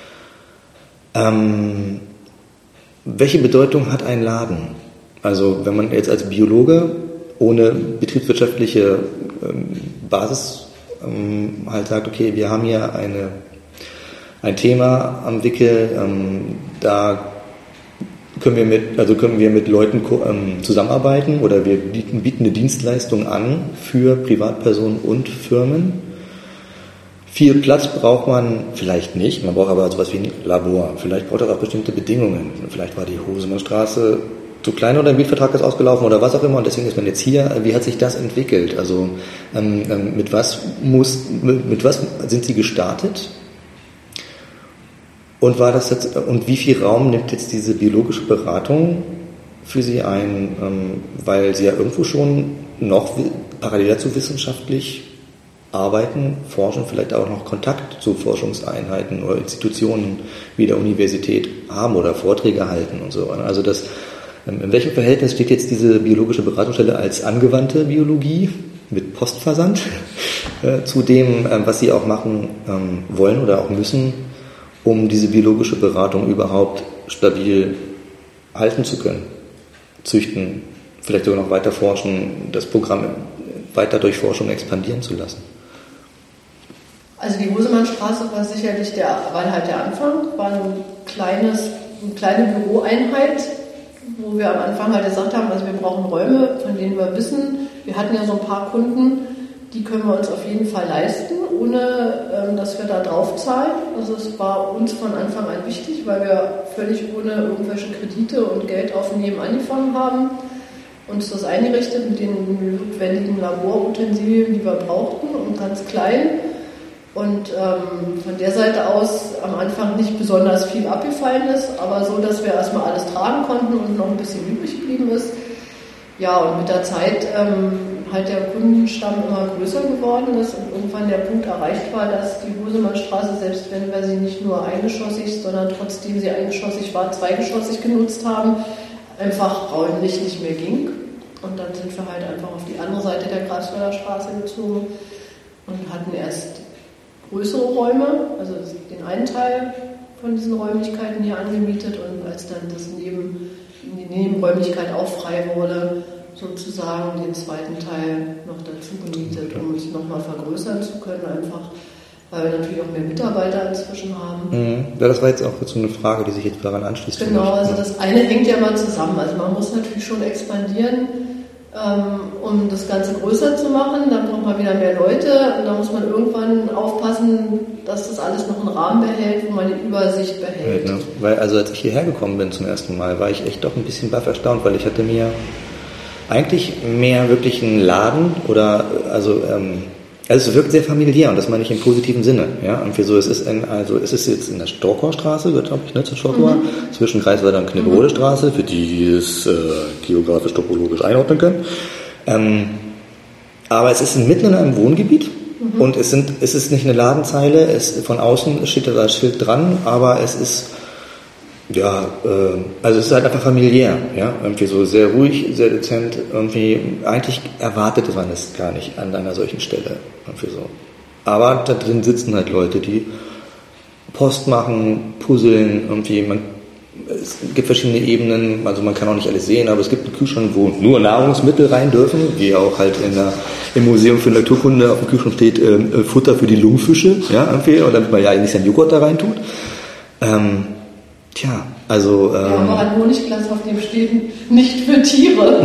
Ähm, welche Bedeutung hat ein Laden? Also wenn man jetzt als Biologe ohne betriebswirtschaftliche ähm, Basis ähm, halt sagt, okay, wir haben hier eine, ein Thema am Wickel, ähm, da können wir mit, also können wir mit Leuten ähm, zusammenarbeiten oder wir bieten, bieten eine Dienstleistung an für Privatpersonen und Firmen. Viel Platz braucht man vielleicht nicht, man braucht aber sowas wie ein Labor. Vielleicht braucht das auch bestimmte Bedingungen. Vielleicht war die Hosemannstraße zu klein oder ein Mietvertrag ist ausgelaufen oder was auch immer und deswegen ist man jetzt hier. Wie hat sich das entwickelt? Also ähm, mit was muss, mit, mit was sind Sie gestartet? Und war das jetzt, und wie viel Raum nimmt jetzt diese biologische Beratung für Sie ein, ähm, weil Sie ja irgendwo schon noch parallel dazu wissenschaftlich arbeiten, forschen, vielleicht auch noch Kontakt zu Forschungseinheiten oder Institutionen wie der Universität haben oder Vorträge halten und so. Also das, in welchem Verhältnis steht jetzt diese biologische Beratungsstelle als angewandte Biologie mit Postversand äh, zu dem, äh, was Sie auch machen ähm, wollen oder auch müssen, um diese biologische Beratung überhaupt stabil halten zu können, züchten, vielleicht sogar noch weiter forschen, das Programm weiter durch Forschung expandieren zu lassen? Also die Hosemannstraße war sicherlich der, war halt der Anfang, war ein kleines, eine kleine Büroeinheit, wo wir am Anfang halt gesagt haben, also wir brauchen Räume, von denen wir wissen, wir hatten ja so ein paar Kunden, die können wir uns auf jeden Fall leisten, ohne ähm, dass wir da drauf zahlen. Also es war uns von Anfang an wichtig, weil wir völlig ohne irgendwelche Kredite und Geld aufnehmen angefangen haben, uns das eingerichtet mit den notwendigen Laborutensilien, die wir brauchten und ganz klein. Und ähm, von der Seite aus am Anfang nicht besonders viel abgefallen ist, aber so, dass wir erstmal alles tragen konnten und noch ein bisschen übrig geblieben ist. Ja, und mit der Zeit ähm, halt der Kundenstamm immer größer geworden ist und irgendwann der Punkt erreicht war, dass die Hosemannstraße, selbst wenn wir sie nicht nur eingeschossig, sondern trotzdem sie eingeschossig war, zweigeschossig genutzt haben, einfach räumlich nicht mehr ging. Und dann sind wir halt einfach auf die andere Seite der Greifswalder Straße gezogen und hatten erst größere Räume, also den einen Teil von diesen Räumlichkeiten hier angemietet und als dann das Neben, die Nebenräumlichkeit auch frei wurde, sozusagen den zweiten Teil noch dazu gemietet, um uns nochmal vergrößern zu können, einfach weil wir natürlich auch mehr Mitarbeiter inzwischen haben. Mhm. Ja, das war jetzt auch so eine Frage, die sich jetzt daran anschließt. Genau, also das eine hängt ja mal zusammen. Also man muss natürlich schon expandieren, ähm, um das Ganze größer zu machen. Dann braucht man wieder mehr Leute und da muss man irgendwann aufpassen, dass dass das alles noch einen Rahmen behält, wo man die Übersicht behält. Ja, ne? Weil, also als ich hierher gekommen bin zum ersten Mal, war ich echt doch ein bisschen baff erstaunt, weil ich hatte mir eigentlich mehr wirklich einen Laden oder, also, ähm, also es wirkt sehr familiär und das meine ich im positiven Sinne. Ja? Irgendwie so, es ist ein, also es ist jetzt in der Storkower-Straße, wird glaube ich, ne, zur Storkower, mhm. zwischen Greifswalder und Knebbe-Rode-Straße, für die, die es äh, geografisch, topologisch einordnen können. Ähm, aber es ist mitten in einem Wohngebiet. Mhm. Und es sind, es ist nicht eine Ladenzeile, es, von außen steht da das Schild dran, aber es ist, ja, äh, also es ist halt einfach familiär, ja, irgendwie so sehr ruhig, sehr dezent, irgendwie, eigentlich erwartete man es gar nicht an einer solchen Stelle, irgendwie so. Aber da drin sitzen halt Leute, die Post machen, puzzeln, irgendwie, man, es gibt verschiedene Ebenen, also man kann auch nicht alles sehen, aber es gibt einen Kühlschrank, wo nur Nahrungsmittel rein dürfen, wie auch halt in der, im Museum für Naturkunde auf dem Kühlschrank steht, äh, Futter für die Lungfische, ja, irgendwie, oder damit man ja nicht seinen Joghurt da rein tut. Ähm, tja, also... Ähm, ja, aber ein Honigglas, auf dem steht, nicht für Tiere.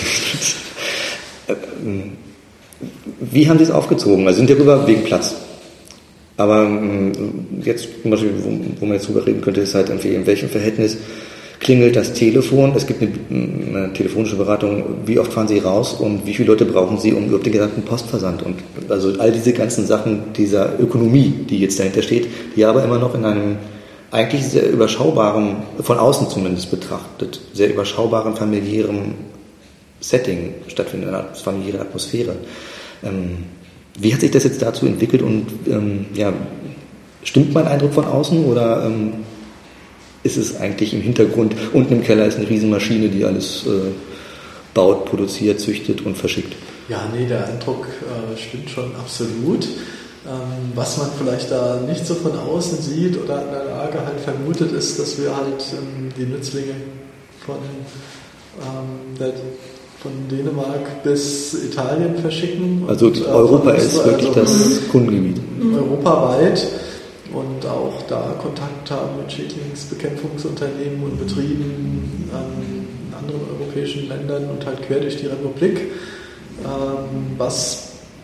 Wie haben die es aufgezogen? Also sind ja rüber wegen Platz. Aber jetzt, zum Beispiel, wo, wo man jetzt drüber reden könnte, ist halt irgendwie, in welchem Verhältnis klingelt das Telefon? Es gibt eine, eine telefonische Beratung. Wie oft fahren Sie raus und wie viele Leute brauchen Sie um überhaupt den gesamten Postversand? Und also all diese ganzen Sachen dieser Ökonomie, die jetzt dahinter steht, die aber immer noch in einem eigentlich sehr überschaubaren, von außen zumindest betrachtet, sehr überschaubaren familiären Setting stattfindet, in einer familiären Atmosphäre. Ähm, Wie hat sich das jetzt dazu entwickelt und ähm, ja, stimmt mein Eindruck von außen oder ähm, ist es eigentlich im Hintergrund, unten im Keller ist eine Riesenmaschine, die alles äh, baut, produziert, züchtet und verschickt? Ja, nee, der Eindruck äh, stimmt schon absolut. Ähm, was man vielleicht da nicht so von außen sieht oder in der Lage halt vermutet, ist, dass wir halt ähm, die Nützlinge von ähm, der von Dänemark bis Italien verschicken. Also und, Europa äh, ist wirklich also das Kundengebiet. Europaweit und auch da Kontakt haben mit Schädlingsbekämpfungsunternehmen und Betrieben ähm, in anderen europäischen Ländern und halt quer durch die Republik, ähm, was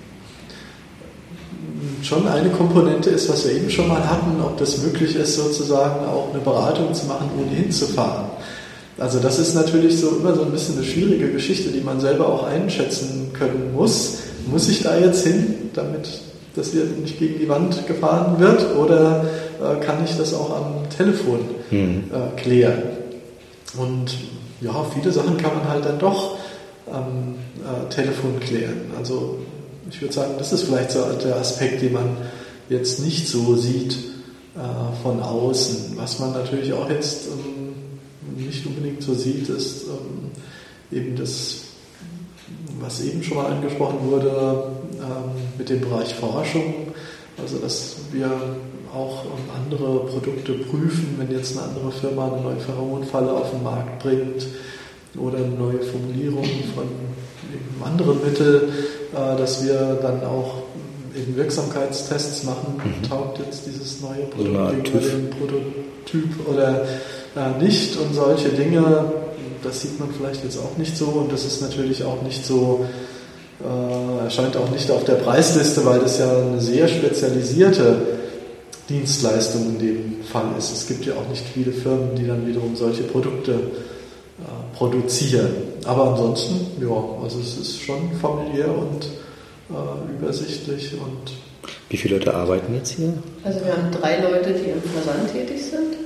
schon eine Komponente ist, was wir eben schon mal hatten, ob das möglich ist, sozusagen auch eine Beratung zu machen, ohne hinzufahren. Also das ist natürlich so immer so ein bisschen eine schwierige Geschichte, die man selber auch einschätzen können muss. Muss ich da jetzt hin, damit das hier nicht gegen die Wand gefahren wird, oder äh, kann ich das auch am Telefon mhm. äh, klären? Und ja, viele Sachen kann man halt dann doch am äh, Telefon klären. Also ich würde sagen, das ist vielleicht so der Aspekt, den man jetzt nicht so sieht äh, von außen. Was man natürlich auch jetzt ähm, nicht unbedingt so sieht, ist ähm, eben das, was eben schon mal angesprochen wurde, ähm, mit dem Bereich Forschung, also dass wir auch ähm, andere Produkte prüfen, wenn jetzt eine andere Firma eine neue Pheromonfalle auf den Markt bringt oder eine neue Formulierung von einem anderen Mittel, äh, dass wir dann auch eben Wirksamkeitstests machen, mhm. taugt jetzt dieses neue Produkt gegenüber dem Prototyp oder äh, nicht, und solche Dinge, das sieht man vielleicht jetzt auch nicht so, und das ist natürlich auch nicht so, äh, erscheint auch nicht auf der Preisliste, weil das ja eine sehr spezialisierte Dienstleistung in dem Fall ist. Es gibt ja auch nicht viele Firmen, die dann wiederum solche Produkte äh, produzieren. Aber ansonsten, ja, also es ist schon familiär und äh, übersichtlich. Und wie viele Leute arbeiten jetzt hier? Also wir haben drei Leute, die im Versand tätig sind.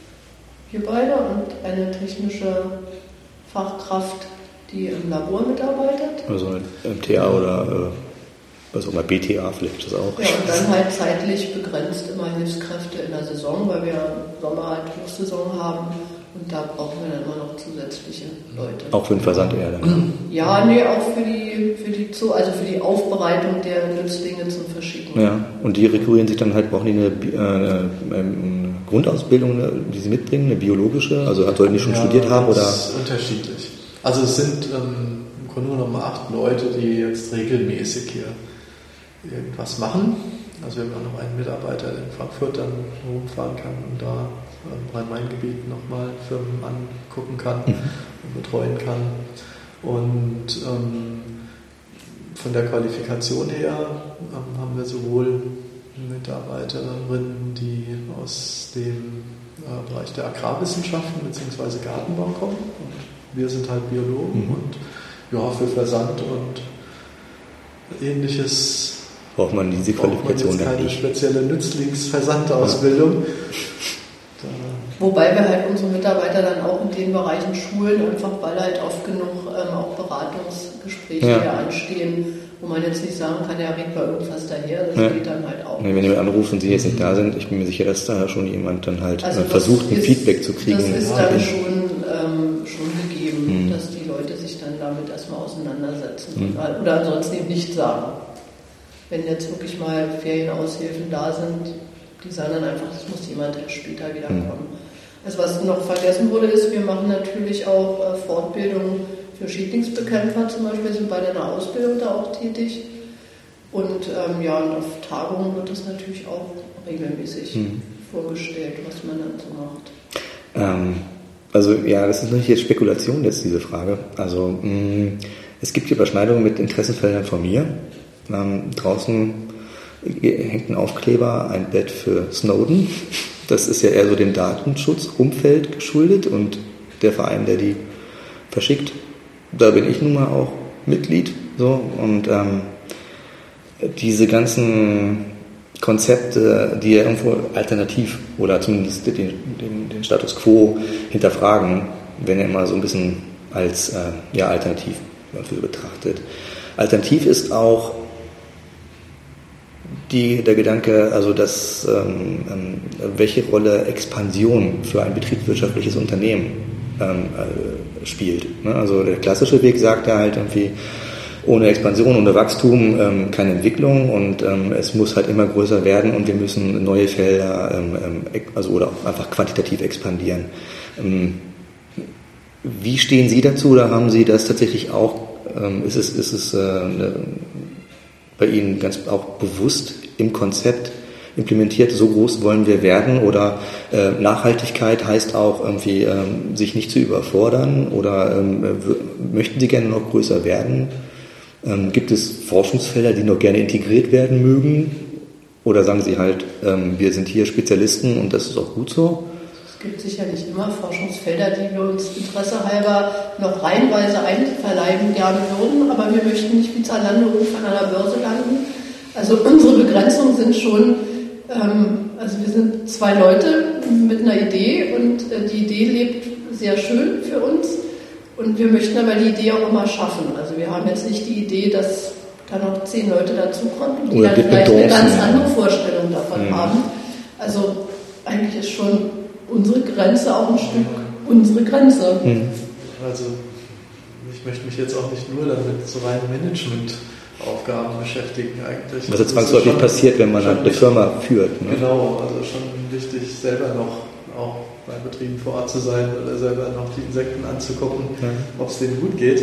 Wir beide und eine technische Fachkraft, die im Labor mitarbeitet. Also M T A oder äh, was auch immer, B T A vielleicht ist das auch. Ja, und dann halt zeitlich begrenzt immer Hilfskräfte in der Saison, weil wir im Sommer halt Hochsaison haben. Und da brauchen wir dann immer noch zusätzliche Leute. Auch für den Versand eher dann? Ja, nee, auch für die, für die Zoo, also für die Aufbereitung der Nützlinge zum Verschicken. Ja, und die rekurrieren sich dann halt, brauchen die eine, eine, eine Grundausbildung, die sie mitbringen, eine biologische? Also sollten die schon ja, studiert haben? Oder? Das ist unterschiedlich. Also es sind ähm, im Grunde genommen acht Leute, die jetzt regelmäßig hier irgendwas machen. Also wir haben auch noch einen Mitarbeiter, der in Frankfurt dann rumfahren kann und da im Rhein-Main-Gebiet nochmal Firmen angucken kann mhm. und betreuen kann. Und ähm, von der Qualifikation her ähm, haben wir sowohl Mitarbeiterinnen, die aus dem äh, Bereich der Agrarwissenschaften bzw. Gartenbau kommen. Und wir sind halt Biologen mhm. und ja, für Versand und Ähnliches braucht man diese Qualifikation braucht man jetzt keine spezielle Nützlingsversandausbildung. Ja. Wobei wir halt unsere Mitarbeiter dann auch in den Bereichen schulen, einfach weil halt oft genug ähm, auch Beratungsgespräche ja. hier anstehen, wo man jetzt nicht sagen kann, ja, red mal irgendwas daher, das ja. geht dann halt auch. Wenn jemand anruft und Sie jetzt nicht da sind, ich bin mir sicher, dass da schon jemand dann halt also versucht, ein ist, Feedback zu kriegen. Das ist dann schon, ähm, schon gegeben, mhm. dass die Leute sich dann damit erstmal auseinandersetzen mhm. oder, oder ansonsten eben nicht sagen. Wenn jetzt wirklich mal Ferienaushilfen da sind, die sagen dann einfach, das muss jemand später wieder kommen. Mhm. Also was noch vergessen wurde, ist, wir machen natürlich auch äh, Fortbildung für Schädlingsbekämpfer zum Beispiel, sind bei einer Ausbildung da auch tätig. Und ähm, ja, und auf Tagungen wird das natürlich auch regelmäßig mhm. vorgestellt, was man dann so macht. Ähm, also ja, das ist natürlich jetzt Spekulation, jetzt diese Frage. Also mh, es gibt Überschneidungen mit Interessenfeldern von mir. Ähm, draußen hängt ein Aufkleber, ein Bett für Snowden. Das ist ja eher so dem Datenschutzumfeld geschuldet und der Verein, der die verschickt, da bin ich nun mal auch Mitglied. So, und ähm, diese ganzen Konzepte, die ja irgendwo alternativ oder zumindest den, den, den Status quo hinterfragen, werden ja immer so ein bisschen als äh, ja, alternativ betrachtet. Alternativ ist auch Die, der Gedanke, also dass ähm, welche Rolle Expansion für ein betriebswirtschaftliches Unternehmen ähm, äh, spielt. Ne? Also der klassische Weg sagt ja halt irgendwie, ohne Expansion, ohne Wachstum ähm, keine Entwicklung und ähm, es muss halt immer größer werden und wir müssen neue Felder, ähm, also oder auch einfach quantitativ expandieren. Ähm, wie stehen Sie dazu oder haben Sie das tatsächlich auch, ähm, ist es, ist es äh, eine, bei Ihnen ganz auch bewusst im Konzept implementiert, so groß wollen wir werden oder äh, Nachhaltigkeit heißt auch irgendwie ähm, sich nicht zu überfordern oder ähm, w- möchten Sie gerne noch größer werden? Ähm, gibt es Forschungsfelder, die noch gerne integriert werden mögen oder sagen Sie halt, ähm, wir sind hier Spezialisten und das ist auch gut so? Es gibt sicherlich immer Forschungsfelder, die wir uns Interesse halber noch reihenweise einverleiben gerne würden, aber wir möchten nicht wie Zalando irgendwann an der Börse landen. Also unsere Begrenzungen sind schon, ähm, also wir sind zwei Leute mit einer Idee und äh, die Idee lebt sehr schön für uns und wir möchten aber die Idee auch immer schaffen. Also wir haben jetzt nicht die Idee, dass da noch zehn Leute dazukommen und die Oder dann vielleicht eine ganz ja. andere Vorstellung davon mhm. haben. Also eigentlich ist schon unsere Grenze auch ein Stück unsere Grenze. Mhm. Also ich möchte mich jetzt auch nicht nur damit so rein Managementaufgaben beschäftigen eigentlich. Was jetzt zwangsläufig passiert, wenn man eine Firma führt. Ne? Genau, also schon wichtig, selber noch auch bei Betrieben vor Ort zu sein oder selber noch die Insekten anzugucken, ja. ob es denen gut geht.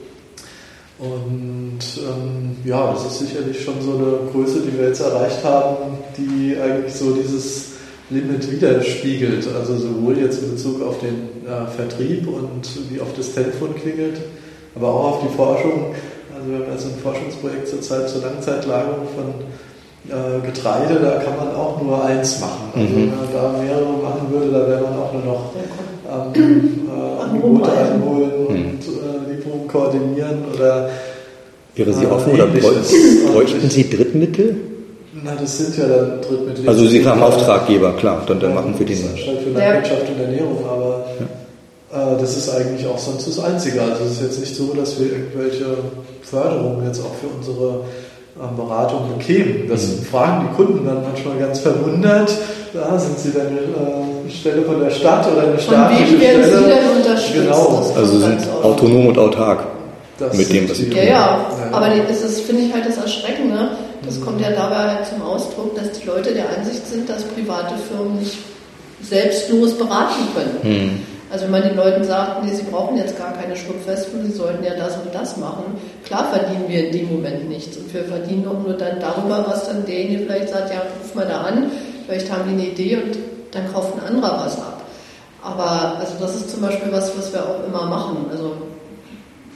Und ähm, ja, das ist sicherlich schon so eine Größe, die wir jetzt erreicht haben, die eigentlich so dieses Limit widerspiegelt, also sowohl jetzt in Bezug auf den äh, Vertrieb und wie oft das Telefon klingelt, aber auch auf die Forschung. Also wir haben also ein Forschungsprojekt zurzeit zur Langzeitlagerung von äh, Getreide, da kann man auch nur eins machen. Also mhm. wenn man da mehrere machen würde, da wäre man auch nur noch ähm, äh, Angebote einholen und mhm. äh, Lieferungen koordinieren oder wäre Sie offen äh, oder bräuchten Sie Drittmittel? Na, das sind ja dann Drittmittel. Also Sie haben Auftraggeber, klar, dann, dann ja, machen wir den. Das ist halt für Landwirtschaft und Ernährung, aber ja. äh, das ist eigentlich auch sonst das Einzige. Also es ist jetzt nicht so, dass wir irgendwelche Förderungen jetzt auch für unsere ähm, Beratung bekämen. Das mhm. fragen die Kunden dann manchmal ganz verwundert. Da sind Sie dann eine Stelle von der Stadt oder eine staatliche Stelle. Von wem werden Sie denn unterstützt? Genau. Also Sie sind autonom und autark. Das mit dem, was Sie tun. Ja, ja, aber das ist, finde ich halt das Erschreckende. Das kommt ja dabei halt zum Ausdruck, dass die Leute der Ansicht sind, dass private Firmen nicht selbstlos beraten können. Mhm. Also wenn man den Leuten sagt, nee, sie brauchen jetzt gar keine Schlupfwespen, sie sollten ja das und das machen. Klar verdienen wir in dem Moment nichts und wir verdienen auch nur dann darüber, was dann derjenige vielleicht sagt, ja, ruf mal da an, vielleicht haben die eine Idee und dann kauft ein anderer was ab. Aber also das ist zum Beispiel was, was wir auch immer machen. Also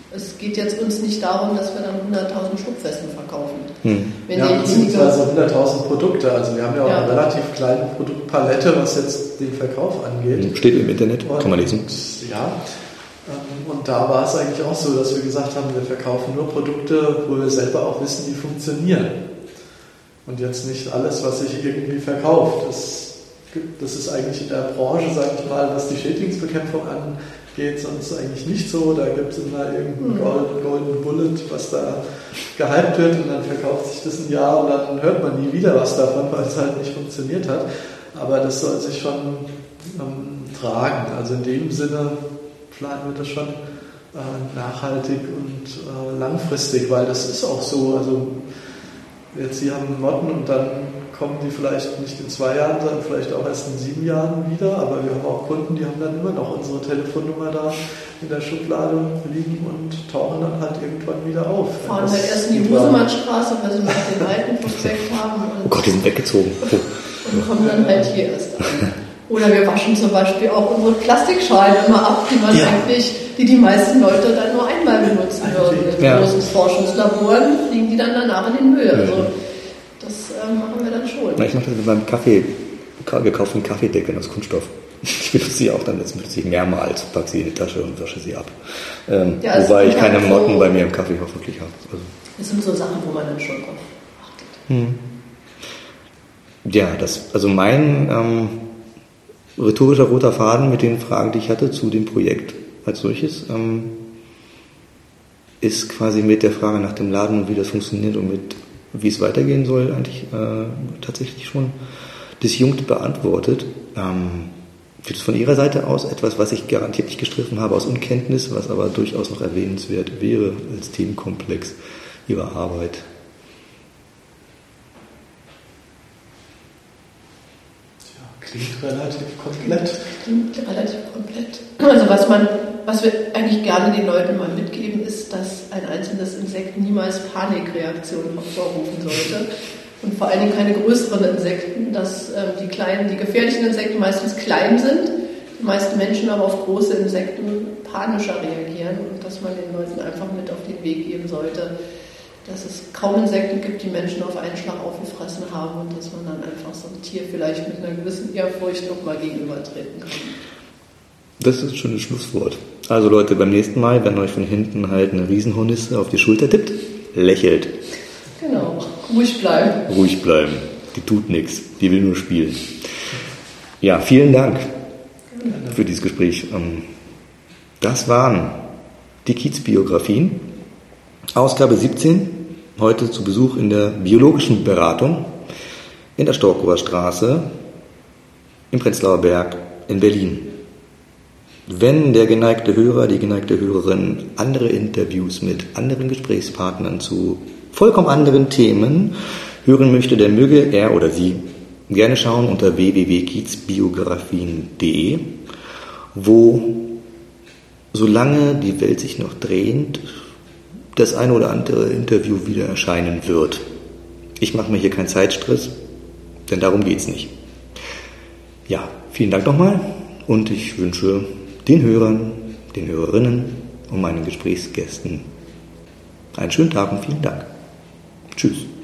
es geht jetzt uns nicht darum, dass wir dann hunderttausend Schubfesten verkaufen. Hm. Wenn ja, beziehungsweise hunderttausend Produkte. Also wir haben ja auch ja. eine relativ kleine Produktpalette, was jetzt den Verkauf angeht. Steht im Internet, und, kann man lesen. Ja, und da war es eigentlich auch so, dass wir gesagt haben, wir verkaufen nur Produkte, wo wir selber auch wissen, die funktionieren. Und jetzt nicht alles, was sich irgendwie verkauft. Das, das ist eigentlich in der Branche, sage ich mal, was die Schädlingsbekämpfung angeht, sonst eigentlich nicht so. Da gibt es immer irgendeinen Golden, Golden Bullet, was da gehypt wird und dann verkauft sich das ein Jahr und dann hört man nie wieder was davon, weil es halt nicht funktioniert hat. Aber das soll sich schon ähm, tragen. Also in dem Sinne planen wir das schon äh, nachhaltig und äh, langfristig, weil das ist auch so. Also jetzt hier haben Motten und dann kommen die vielleicht nicht in zwei Jahren, sondern vielleicht auch erst in sieben Jahren wieder. Aber wir haben auch Kunden, die haben dann immer noch unsere Telefonnummer da in der Schublade liegen und tauchen dann halt irgendwann wieder auf. Fahren halt erst in die Husemannstraße, weil sie noch den alten Prospekt haben. Und oh Gott, die sind weggezogen. Und kommen dann halt hier erst an. Oder wir waschen zum Beispiel auch unsere Plastikschalen immer ab, die man ja. eigentlich, die die meisten Leute dann nur einmal benutzen würden. In ja. großen Forschungslaboren fliegen die dann danach in den Müll. Also das äh, machen wir dann schon. Na, ich mache das mit meinem Kaffee, gekauften Kaffeedeckeln aus Kunststoff. Ich benutze sie auch dann, jetzt benutze ich mehrmals, packe sie in die Tasche und wasche sie ab. Ähm, ja, wobei ich keine Motten so bei mir im Kaffee hoffentlich habe. Also. Das sind so Sachen, wo man dann schon drauf achtet. Hm. Ja, das, also mein ähm, rhetorischer roter Faden mit den Fragen, die ich hatte zu dem Projekt als solches, ähm, ist quasi mit der Frage nach dem Laden und wie das funktioniert und mit wie es weitergehen soll, eigentlich äh, tatsächlich schon disjunkt beantwortet. Ähm, gibt es von Ihrer Seite aus etwas, was ich garantiert nicht gestriffen habe aus Unkenntnis, was aber durchaus noch erwähnenswert wäre als Themenkomplex Ihrer Arbeit? Klingt relativ komplett. Klingt relativ komplett. Also was man, was wir eigentlich gerne den Leuten mal mitgeben, ist, dass ein einzelnes Insekt niemals Panikreaktionen hervorrufen sollte. Und vor allen Dingen keine größeren Insekten, dass äh, die kleinen, die gefährlichen Insekten meistens klein sind, die meisten Menschen aber auf große Insekten panischer reagieren und dass man den Leuten einfach mit auf den Weg geben sollte, dass es kaum Insekten gibt, die Menschen auf einen Schlag aufgefressen haben und dass man dann einfach so ein Tier vielleicht mit einer gewissen Ehrfurcht noch mal gegenübertreten kann. Das ist schon ein Schlusswort. Also Leute, beim nächsten Mal, wenn euch von hinten halt eine Riesenhornisse auf die Schulter tippt, lächelt. Genau, ruhig bleiben. Ruhig bleiben, die tut nichts, die will nur spielen. Ja, vielen Dank für dieses Gespräch. Das waren die Kiezbiografien, Ausgabe siebzehn, heute zu Besuch in der biologischen Beratung in der Storkower Straße im Prenzlauer Berg in Berlin. Wenn der geneigte Hörer, die geneigte Hörerin andere Interviews mit anderen Gesprächspartnern zu vollkommen anderen Themen hören möchte, der möge er oder sie gerne schauen unter w w w punkt kiezbiografien punkt d e, wo, solange die Welt sich noch dreht, das eine oder andere Interview wieder erscheinen wird. Ich mache mir hier keinen Zeitstress, denn darum geht es nicht. Ja, vielen Dank nochmal und ich wünsche den Hörern, den Hörerinnen und meinen Gesprächsgästen einen schönen Tag und vielen Dank. Tschüss.